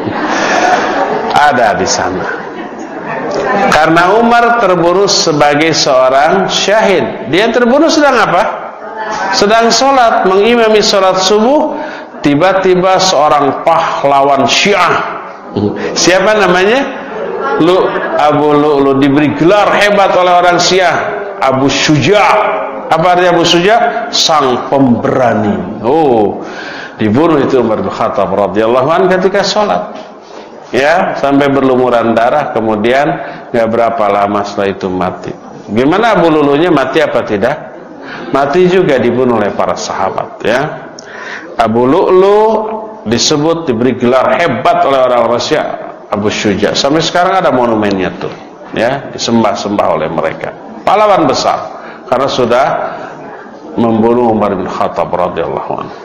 Ada di sana. Karena Umar terbunuh sebagai seorang syahid. Dia terbunuh sedang apa? Sedang sholat, mengimami sholat subuh. Tiba-tiba seorang pahlawan Syiah. Siapa namanya? Abu Lu'lu, diberi gelar hebat oleh orang Syiah, Abu Syuja'. Apa artinya Abu Syuja'? Sang pemberani. Oh, dibunuh itu Umar bin Khattab radhiyallahu anhu ketika sholat. Ya, sampai berlumuran darah, kemudian gak berapa lama setelah itu mati. Gimana Abu Lulunya mati apa tidak? Mati juga, dibunuh oleh para sahabat ya. Abu Lu'lu disebut, diberi gelar hebat oleh orang-orang Syiah, Abu Syuja'. Sampai sekarang ada monumennya tuh ya, disembah-sembah oleh mereka. Pahlawan besar karena sudah membunuh Umar bin Khattab radhiyallahu anhu.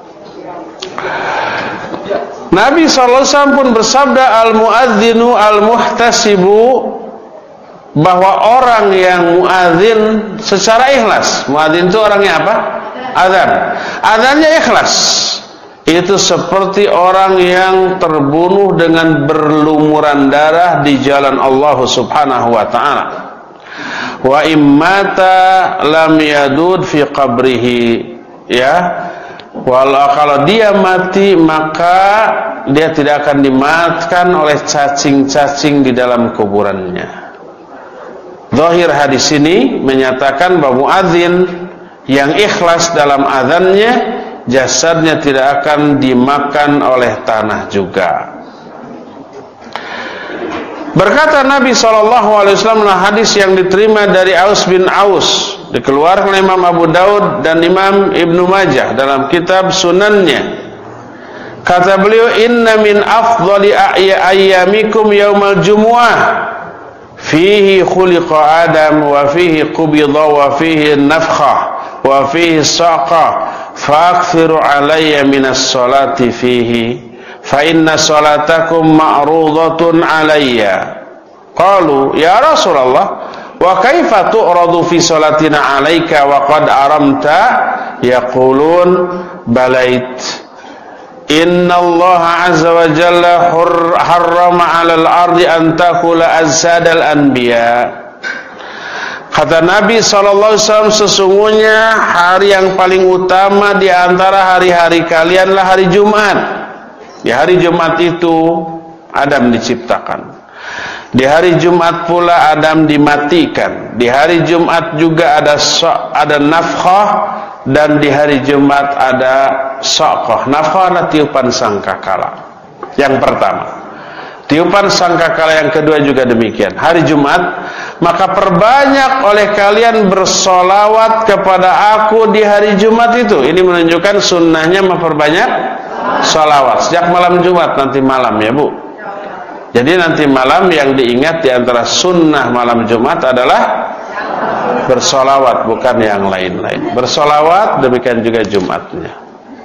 Nabi SAW pun bersabda, al-muadzinu al-muhtasibu, bahwa orang yang muadzin secara ikhlas. Muadzin itu orangnya apa? Adzan. Adzannya ikhlas. Itu seperti orang yang terbunuh dengan berlumuran darah di jalan Allah Subhanahu wa taala. Wa immata lam yadud fi qabrihi, ya. Walau kalau dia mati, maka dia tidak akan dimakan oleh cacing-cacing di dalam kuburannya. Zahir hadis ini menyatakan bahwa muadzin yang ikhlas dalam azannya, jasadnya tidak akan dimakan oleh tanah juga. Berkata Nabi SAW dalam hadis yang diterima dari Aus bin Aus, dikeluarkan oleh Imam Abu Daud dan Imam Ibnu Majah dalam kitab sunannya. Kata beliau, inna min afdali ayyamikum yaumal jumu'ah, fihi khuliqa Adam wa fihi qubida wa fihi nafkhah wa fihi saqa, fa'akthiru alayya minas salati fihi, fa inna salatakum ma'rudatun alayya. Qalu ya Rasulullah, Wa kaifa tu'radu fi salatina 'alaika wa qad aramta yaqulun balait. Inna Allah azza wa jalla harrama 'alal ardi an takula azsadal anbiya. Kata Nabi SAW, sesungguhnya hari yang paling utama di antara hari-hari kalianlah hari Jumat. Di hari Jumat itu Adam diciptakan. Di hari Jumat pula Adam dimatikan. Di hari Jumat juga ada nafkhah, dan di hari Jumat ada saqah. Nafkhah adalah tiupan sangkakala. Yang pertama. Tiupan sangkakala yang kedua juga demikian. Hari Jumat, maka perbanyak oleh kalian bersolawat kepada aku di hari Jumat itu. Ini menunjukkan sunnahnya memperbanyak solawat sejak malam Jumat nanti malam, ya Bu. Jadi nanti malam yang diingat di antara sunnah malam Jumat adalah bersolawat, bukan yang lain-lain. Bersolawat, demikian juga Jumatnya.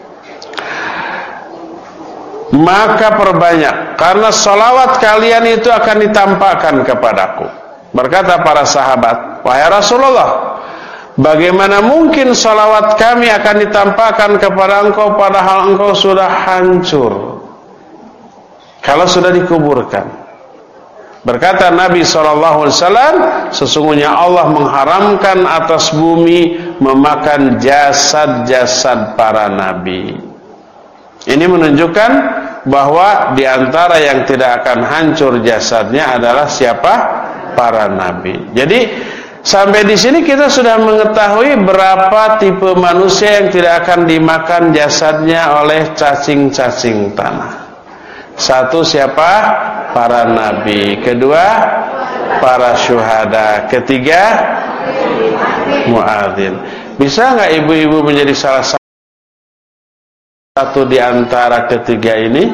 Maka perbanyak, karena salawat kalian itu akan ditampakkan kepadaku. Berkata para sahabat, wahai Rasulullah, bagaimana mungkin salawat kami akan ditampakkan kepada engkau padahal engkau sudah hancur, kalau sudah dikuburkan? Berkata Nabi SAW, sesungguhnya Allah mengharamkan atas bumi memakan jasad-jasad para nabi. Ini menunjukkan bahwa di antara yang tidak akan hancur jasadnya adalah siapa? Para nabi. Jadi sampai di sini kita sudah mengetahui berapa tipe manusia yang tidak akan dimakan jasadnya oleh cacing-cacing tanah. Satu siapa? Para nabi. Kedua, para syuhada. Ketiga, muadzin. Bisa nggak ibu-ibu menjadi salah satu di antara ketiga ini?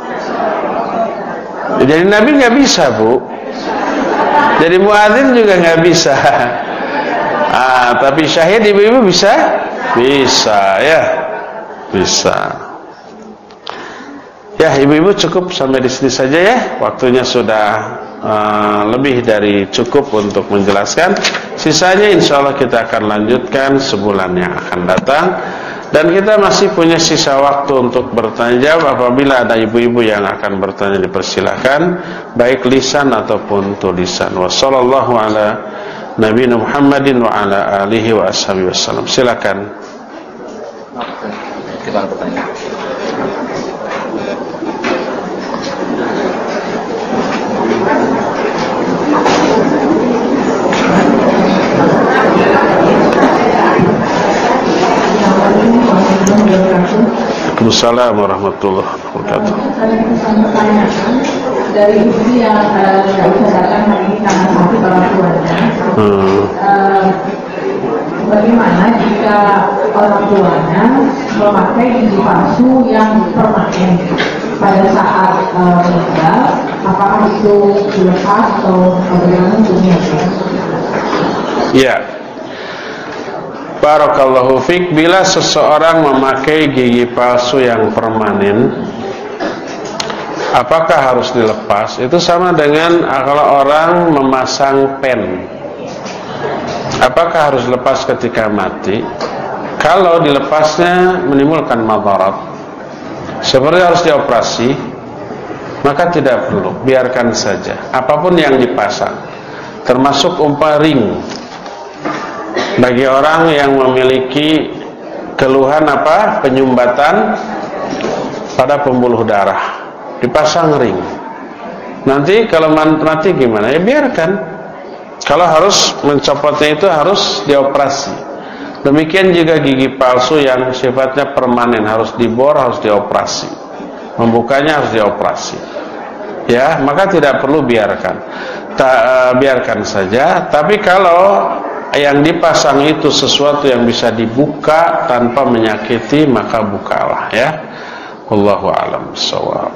Jadi nabi nggak bisa, Bu. Jadi muadzin juga nggak bisa. Tapi syahid ibu-ibu bisa? Bisa, ya. Bisa. Ya, ibu-ibu cukup sampai di sini saja ya. Waktunya sudah lebih dari cukup untuk menjelaskan. Sisanya insya Allah kita akan lanjutkan sebulan yang akan datang. Dan kita masih punya sisa waktu untuk bertanya jawab. Apabila ada ibu-ibu yang akan bertanya, dipersilakan, baik lisan ataupun tulisan. Wassallallahu ala nabiyina Muhammadin wa ala alihi wa ashabihi wasallam. Silakan. Kita bertanya. Waalaikumsalam warahmatullahi wabarakatuh. Dari ibu yang tidak bisa datang hari ini karena sakit orang tuanya, bagaimana jika orang tuanya memakai gigi palsu yang permanen pada saat meninggal, apakah itu dilepas atau bagaimana hukumnya? Ya. Barakallahu fiik. Bila seseorang memakai gigi palsu yang permanen, apakah harus dilepas? Itu sama dengan kalau orang memasang pen. Apakah harus lepas ketika mati? Kalau dilepasnya menimbulkan madarat, seperti harus dioperasi, maka tidak perlu, biarkan saja. Apapun yang dipasang, termasuk ring. Bagi orang yang memiliki keluhan penyumbatan pada pembuluh darah, dipasang ring. Nanti kalau mati gimana? Ya biarkan. Kalau harus mencopotnya itu harus dioperasi. Demikian juga gigi palsu yang sifatnya permanen, harus dibor, harus dioperasi. Membukanya harus dioperasi. Ya, maka tidak perlu biarkan. Biarkan saja. Tapi kalau yang dipasang itu sesuatu yang bisa dibuka tanpa menyakiti, maka bukalah ya. Wallahu a'lam bishawab.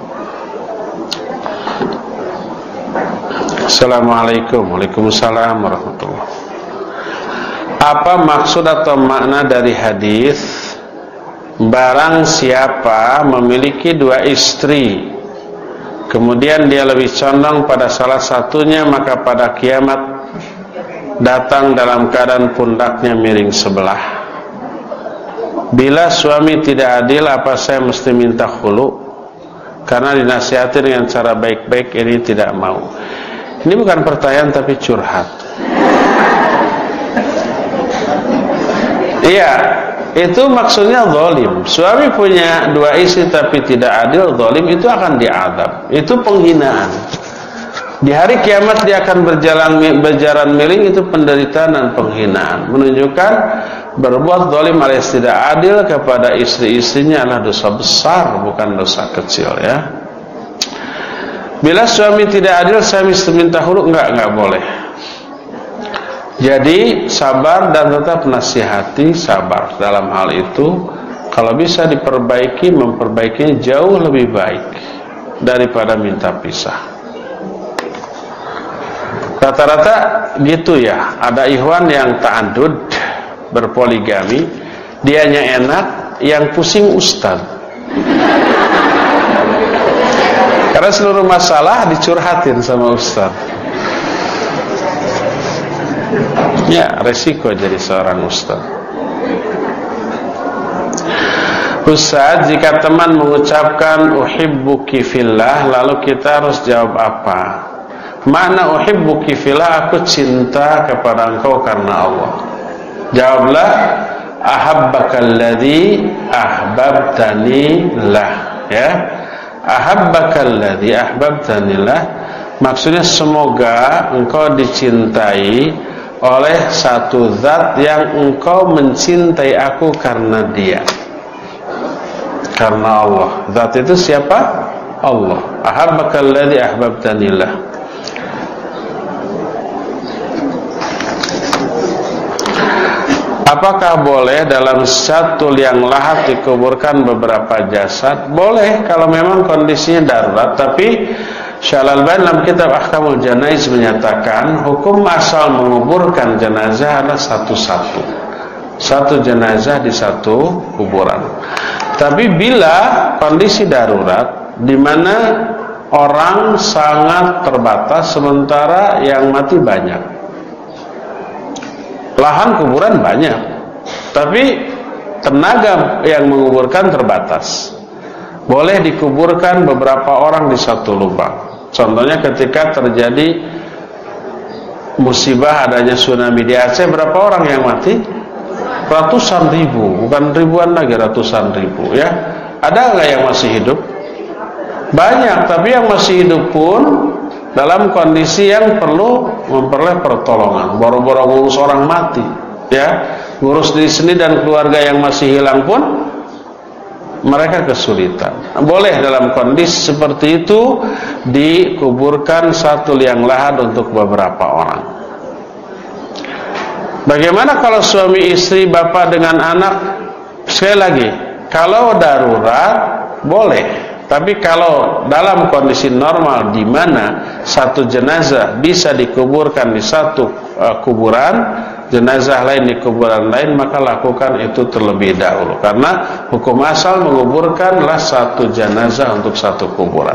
Assalamualaikum. Waalaikumsalam warahmatullahi. Apa maksud atau makna dari hadis barang siapa memiliki dua istri, kemudian dia lebih condong pada salah satunya, maka pada kiamat datang dalam keadaan pundaknya miring sebelah. Bila suami tidak adil, apa saya mesti minta khulu? Karena dinasihati dengan cara baik-baik, ini tidak mau. Ini bukan pertanyaan tapi curhat. Iya, itu maksudnya zalim. Suami punya dua istri tapi tidak adil, zalim, itu akan diadab. Itu penghinaan. Di hari kiamat dia akan berjalan miring, itu penderitaan dan penghinaan. Menunjukkan berbuat zalim alias tidak adil kepada istri-istrinya adalah dosa besar, bukan dosa kecil, ya. Bila suami tidak adil, saya mesti minta khulu? Enggak boleh. Jadi sabar dan tetap nasihati, sabar dalam hal itu. Kalau bisa diperbaiki, memperbaikinya jauh lebih baik daripada minta pisah. Rata-rata gitu ya. Ada ikhwan yang ta'addud, berpoligami, dianya enak, yang pusing ustaz. Karena seluruh masalah dicurhatin sama ustaz. Ya, resiko jadi seorang ustaz. Ustaz, jika teman mengucapkan uhibbuki fillah, lalu kita harus jawab apa? Makna uhibbuki fillah, aku cinta kepada engkau karena Allah. Jawablah, ahabbakalladzi ahbabtani lah, ya. Ahabbakalladzi ahbabtani lah, maksudnya semoga engkau dicintai oleh satu zat yang engkau mencintai aku karena dia, karena Allah. Zat itu siapa? Allah. Ahabbakalladzi ahbabtanillah. Apakah boleh dalam satu liang lahat dikuburkan beberapa jasad? Boleh kalau memang kondisinya darurat. Tapi Syekh Al-Albani dalam kitab Ahkamul Janaiz menyatakan hukum asal menguburkan jenazah adalah satu-satu, satu jenazah di satu kuburan. Tapi bila kondisi darurat di mana orang sangat terbatas sementara yang mati banyak, lahan kuburan banyak, tapi tenaga yang menguburkan terbatas, boleh dikuburkan beberapa orang di satu lubang. Contohnya ketika terjadi musibah adanya tsunami di Aceh, berapa orang yang mati? Ratusan ribu, bukan ribuan lagi, ratusan ribu, ya. Ada nggak yang masih hidup? Banyak, tapi yang masih hidup pun dalam kondisi yang perlu memperoleh pertolongan. Boro-boro ngurus orang mati, ya, ngurus diri sendiri dan keluarga yang masih hilang pun mereka kesulitan. Boleh dalam kondisi seperti itu dikuburkan satu liang lahat untuk beberapa orang. Bagaimana kalau suami istri, bapak dengan anak? Sekali lagi, kalau darurat boleh. Tapi kalau dalam kondisi normal di mana satu jenazah bisa dikuburkan di satu kuburan, jenazah lain di kuburan lain, maka lakukan itu terlebih dahulu. Karena hukum asal menguburkanlah satu jenazah untuk satu kuburan.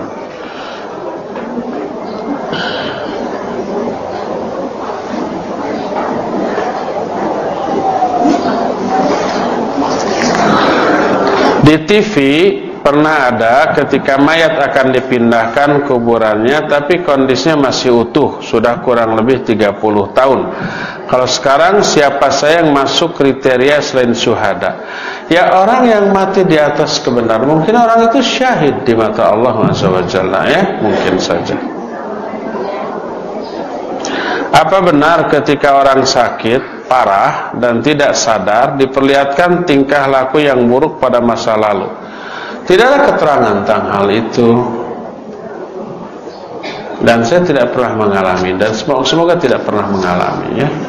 Di TV pernah ada ketika mayat akan dipindahkan kuburannya, tapi kondisinya masih utuh, sudah kurang lebih 30 tahun. Kalau sekarang siapa saya yang masuk kriteria selain syuhada? Ya orang yang mati di atas kebenaran. Mungkin orang itu syahid di mata Allah SWT, ya, mungkin saja. Apa benar ketika orang sakit parah dan tidak sadar diperlihatkan tingkah laku yang buruk pada masa lalu? Tidak ada keterangan tentang hal itu, dan saya tidak pernah mengalami, dan semoga tidak pernah mengalami, ya.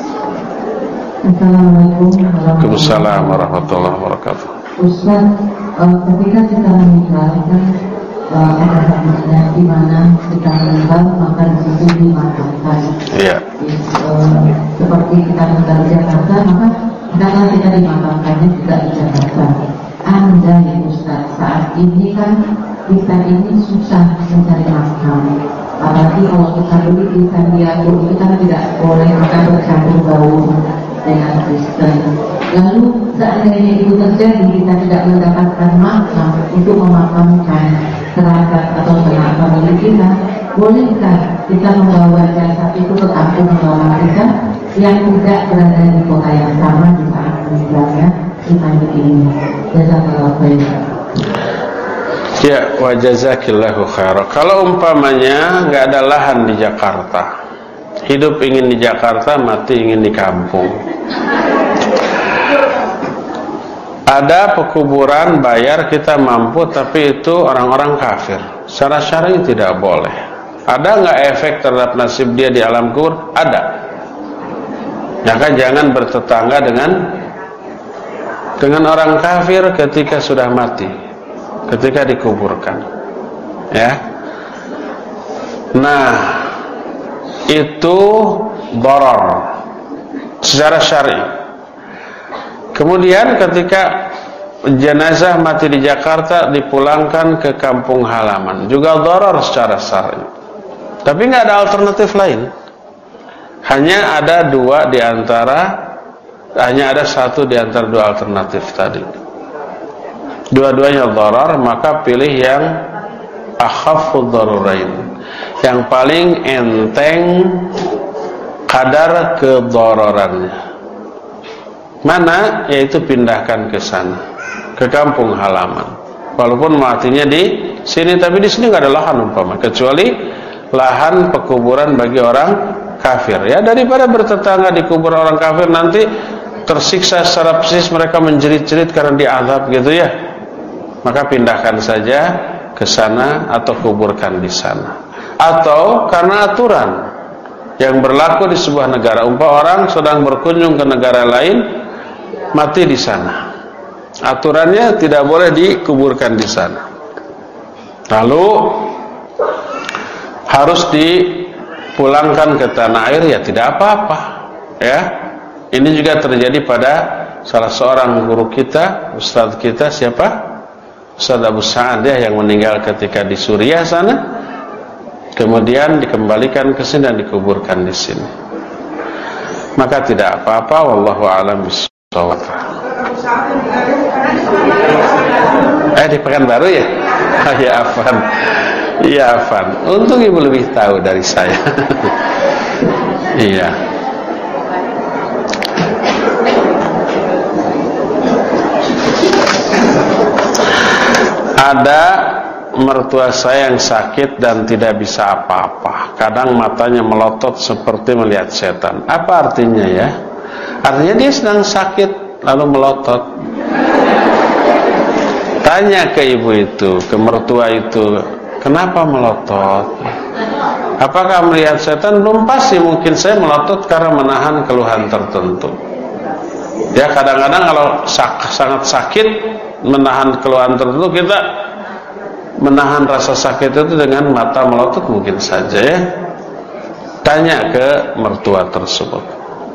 Assalamualaikum warahmatullahi wabarakatuh. Ustaz, ketika kita meninggal kan ada hadisnya di mana kita meninggal maka di situ dimakamkan. Iya. Seperti kita meninggal di Jakarta, maka karena kita dimakamkannya juga di Jakarta. Andai Ustaz, saat ini kan kita ini susah mencari makam, apalagi kalau kita beli di San Diego itu kan tidak boleh kita bercampur baur dengan Kristen. Lalu seandainya itu terjadi, kita tidak mendapatkan makam untuk memakamkan kerabat atau sanak famili kita, bolehkah kita membawa jasad itu ke kampung halaman kita yang tidak berada di kota yang sama di saat meninggalnya di pagi ini? Jazakallahu khairan. Ya, wa jazakillahu khairan. Kalau umpamanya nggak ada lahan di Jakarta, hidup ingin di Jakarta, mati ingin di kampung. Ada pekuburan bayar, kita mampu, tapi itu orang-orang kafir. Secara syar'i tidak boleh. Ada nggak efek terhadap nasib dia di alam kubur? Ada. Maka jangan bertetangga dengan orang kafir ketika sudah mati, ketika dikuburkan. Ya. Nah, itu darar secara syar'i. Kemudian ketika jenazah mati di Jakarta dipulangkan ke kampung halaman, juga darar secara syar'i. Tapi nggak ada alternatif lain. Hanya ada satu di antara dua alternatif tadi. Dua-duanya darar, maka pilih yang akhafud dararain, yang paling enteng kadar kedararannya. Mana? Yaitu pindahkan ke sana, ke kampung halaman. Walaupun matinya di sini, tapi di sini nggak ada lahan umpama, kecuali lahan pekuburan bagi orang kafir. Ya, daripada bertetangga di kuburan orang kafir, nanti tersiksa secara psikis, mereka menjerit-jerit karena diazab gitu ya. Maka pindahkan saja ke sana atau kuburkan di sana. Atau karena aturan yang berlaku di sebuah negara, orang sedang berkunjung ke negara lain, mati di sana, aturannya tidak boleh dikuburkan di sana, lalu harus dipulangkan ke tanah air, ya tidak apa-apa. Ya, ini juga terjadi pada salah seorang guru kita, ustadz kita, siapa? Ustadz Abu Sa'ad ya, yang meninggal ketika di Suriah sana, kemudian dikembalikan ke sini dan dikuburkan di sini. Maka tidak apa-apa, wallahu a'lam bishawab. Di Pekanbaru ya? Ya afan. Ya afan. Untung ibu lebih tahu dari saya. Iya. Ada mertua saya yang sakit dan tidak bisa apa-apa. Kadang matanya melotot seperti melihat setan. Apa artinya ya? Artinya dia sedang sakit lalu melotot. Tanya ke ibu itu, ke mertua itu, kenapa melotot? Apakah melihat setan? Belum pasti, mungkin saya melotot karena menahan keluhan tertentu. Ya, kadang-kadang kalau sangat sakit, menahan keluhan tertentu, kita menahan rasa sakit itu dengan mata melotot mungkin saja ya. Tanya ke mertua tersebut.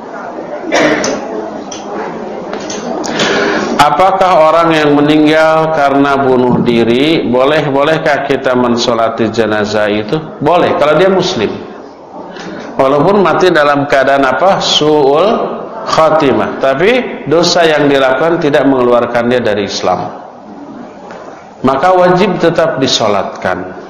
Apakah orang yang meninggal karena bunuh diri, bolehkah kita mensolati jenazah itu? Boleh, kalau dia muslim. Walaupun mati dalam keadaan apa? Su'ul khatimah. Tapi dosa yang dilakukan tidak mengeluarkan dia dari Islam. Maka wajib tetap disolatkan.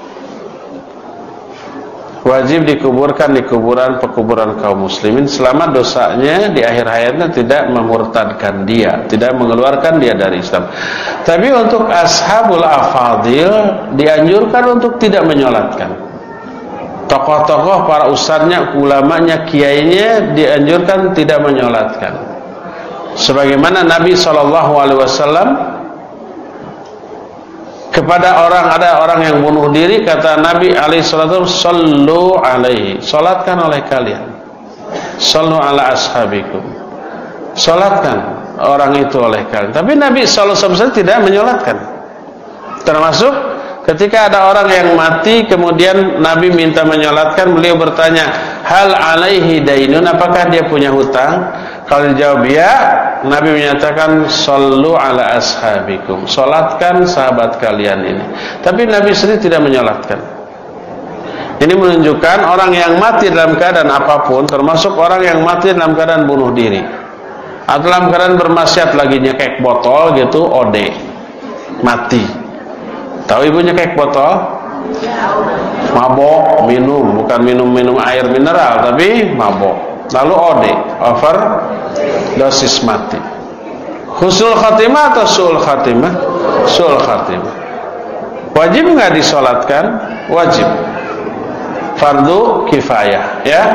Wajib dikuburkan di pekuburan kaum muslimin selama dosanya di akhir hayatnya tidak memurtadkan dia, tidak mengeluarkan dia dari Islam. Tapi untuk ashabul afadil dianjurkan untuk tidak menyolatkan. Tokoh-tokoh, para ustadznya, ulamanya, kiainya dianjurkan tidak menyolatkan. Sebagaimana Nabi SAW kepada ada orang yang bunuh diri, kata Nabi alaihissalam, sallu alaihi, salatkan oleh kalian, sallu ala ashabikum, salatkan orang itu oleh kalian. Tapi Nabi SAW tidak menyolatkan. Termasuk ketika ada orang yang mati, kemudian Nabi minta menyolatkan, beliau bertanya, hal alaihi dainun, apakah dia punya hutang? Kalau dijawab ya, Nabi menyatakan sallu ala ashabikum, salatkan sahabat kalian ini. Tapi Nabi sendiri tidak menyolatkan. Ini menunjukkan orang yang mati dalam keadaan apapun, termasuk orang yang mati dalam keadaan bunuh diri atau dalam keadaan bermaksiat, lagi nyekek botol gitu, OD, mati. Tahu ibu nyekek botol? Mabok, minum, bukan minum air mineral, tapi mabok. Lalu OD, overdosis, mati. Husnul khatimah atau su'ul khatimah? Su'ul khatimah. Wajib nggak disolatkan? Wajib. Fardu kifayah, ya.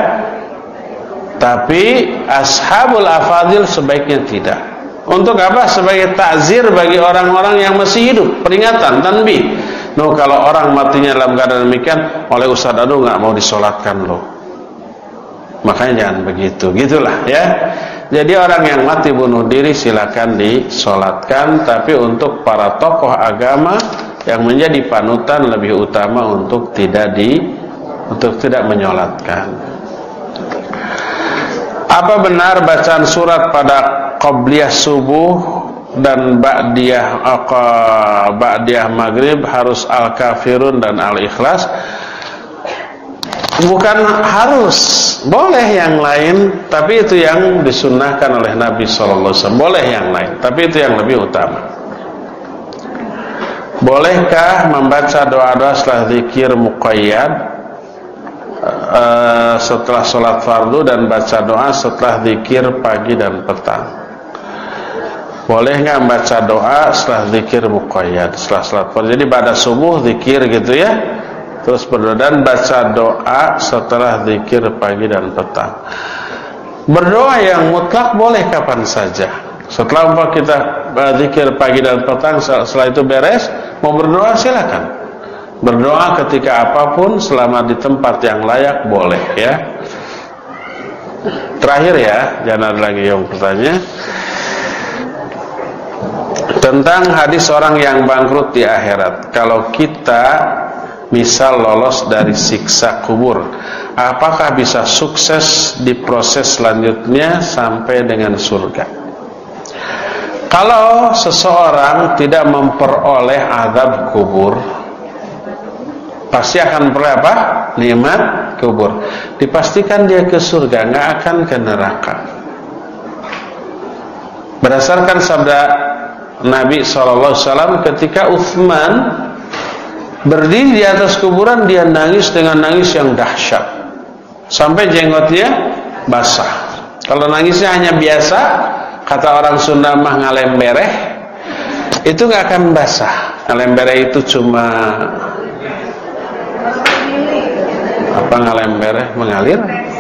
Tapi ashabul afadil sebaiknya tidak. Untuk apa? Sebagai takzir bagi orang-orang yang masih hidup, peringatan, tanbih. No, kalau orang matinya dalam keadaan demikian, oleh Ustaz Adu nggak mau disolatkan loh. Makanya jangan begitu, gitulah ya. Jadi orang yang mati bunuh diri silakan disolatkan, tapi untuk para tokoh agama yang menjadi panutan lebih utama untuk tidak menyolatkan. Apa benar bacaan surat pada qabliyah subuh dan ba'diyah maghrib harus al-kafirun dan al-ikhlas? Bukan harus, boleh yang lain, tapi itu yang disunnahkan oleh Nabi SAW. Boleh yang lain, tapi itu yang lebih utama. Bolehkah membaca doa-doa setelah zikir muqayyad setelah sholat fardu dan baca doa setelah zikir pagi dan petang? Boleh nggak membaca doa setelah zikir muqayyad setelah sholat fardu? Jadi pada subuh zikir gitu ya, terus berdoa dan baca doa setelah zikir pagi dan petang. Berdoa yang mutlak boleh kapan saja. Setelah kita zikir pagi dan petang, setelah itu beres, mau berdoa silakan. Berdoa ketika apapun selama di tempat yang layak boleh ya. Terakhir ya, jangan ada lagi yang bertanya tentang hadis orang yang bangkrut di akhirat. Kalau kita misal lolos dari siksa kubur, apakah bisa sukses di proses selanjutnya sampai dengan surga? Kalau seseorang tidak memperoleh azab kubur, pasti akan berapa? Nikmat kubur. Dipastikan dia ke surga, nggak akan ke neraka. Berdasarkan sabda Nabi SAW, ketika Utsman berdiri di atas kuburan, dia nangis dengan nangis yang dahsyat sampai jenggotnya basah. Kalau nangisnya hanya biasa, kata orang Sunda mah ngalembereh, itu nggak akan basah. Ngalembereh itu cuma apa? Ngalembereh mengalir.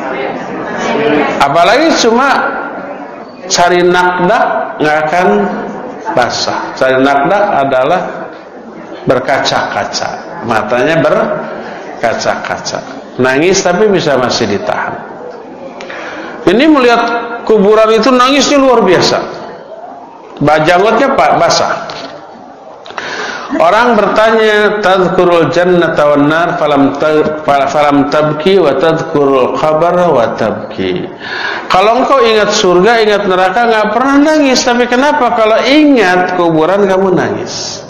Apalagi cuma cari nakdak, nggak akan basah. Cari nakdak adalah berkaca-kaca, matanya berkaca-kaca, nangis tapi bisa masih ditahan. Ini melihat kuburan itu nangisnya luar biasa, bajanggotnya basah. Orang bertanya, tadhkurul jannata wan nar falam tabki wa tadhkurul qabra wa tabki. Kalau engkau ingat surga, ingat neraka, enggak pernah nangis, tapi kenapa kalau ingat kuburan kamu nangis?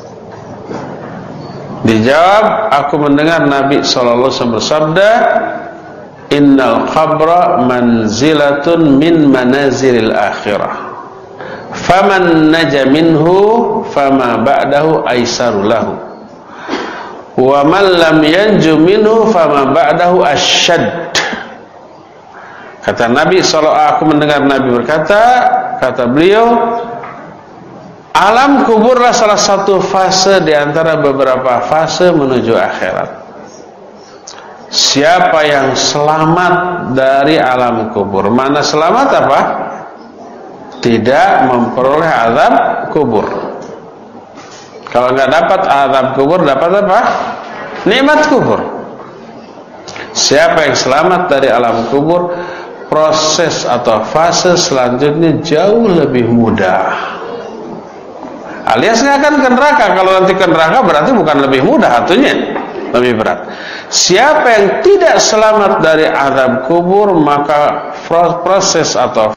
Dijawab, aku mendengar Nabi SAW bersabda, innal qabra manzilatun min manazilil akhirah. Faman naja minhu fama ba'dahu aisaru lahu. Wa man lam yanju minhu fama ba'dahu asyad. Kata Nabi SAW, aku mendengar Nabi berkata, kata beliau, alam kuburlah salah satu fase di antara beberapa fase menuju akhirat. Siapa yang selamat dari alam kubur? Mana selamat apa? Tidak memperoleh azab kubur. Kalau nggak dapat azab kubur, dapat apa? Nikmat kubur. Siapa yang selamat dari alam kubur, proses atau fase selanjutnya jauh lebih mudah. Alias nggak akan ke neraka. Kalau nanti ke neraka berarti bukan lebih mudah, artinya lebih berat. Siapa yang tidak selamat dari azab kubur, maka proses atau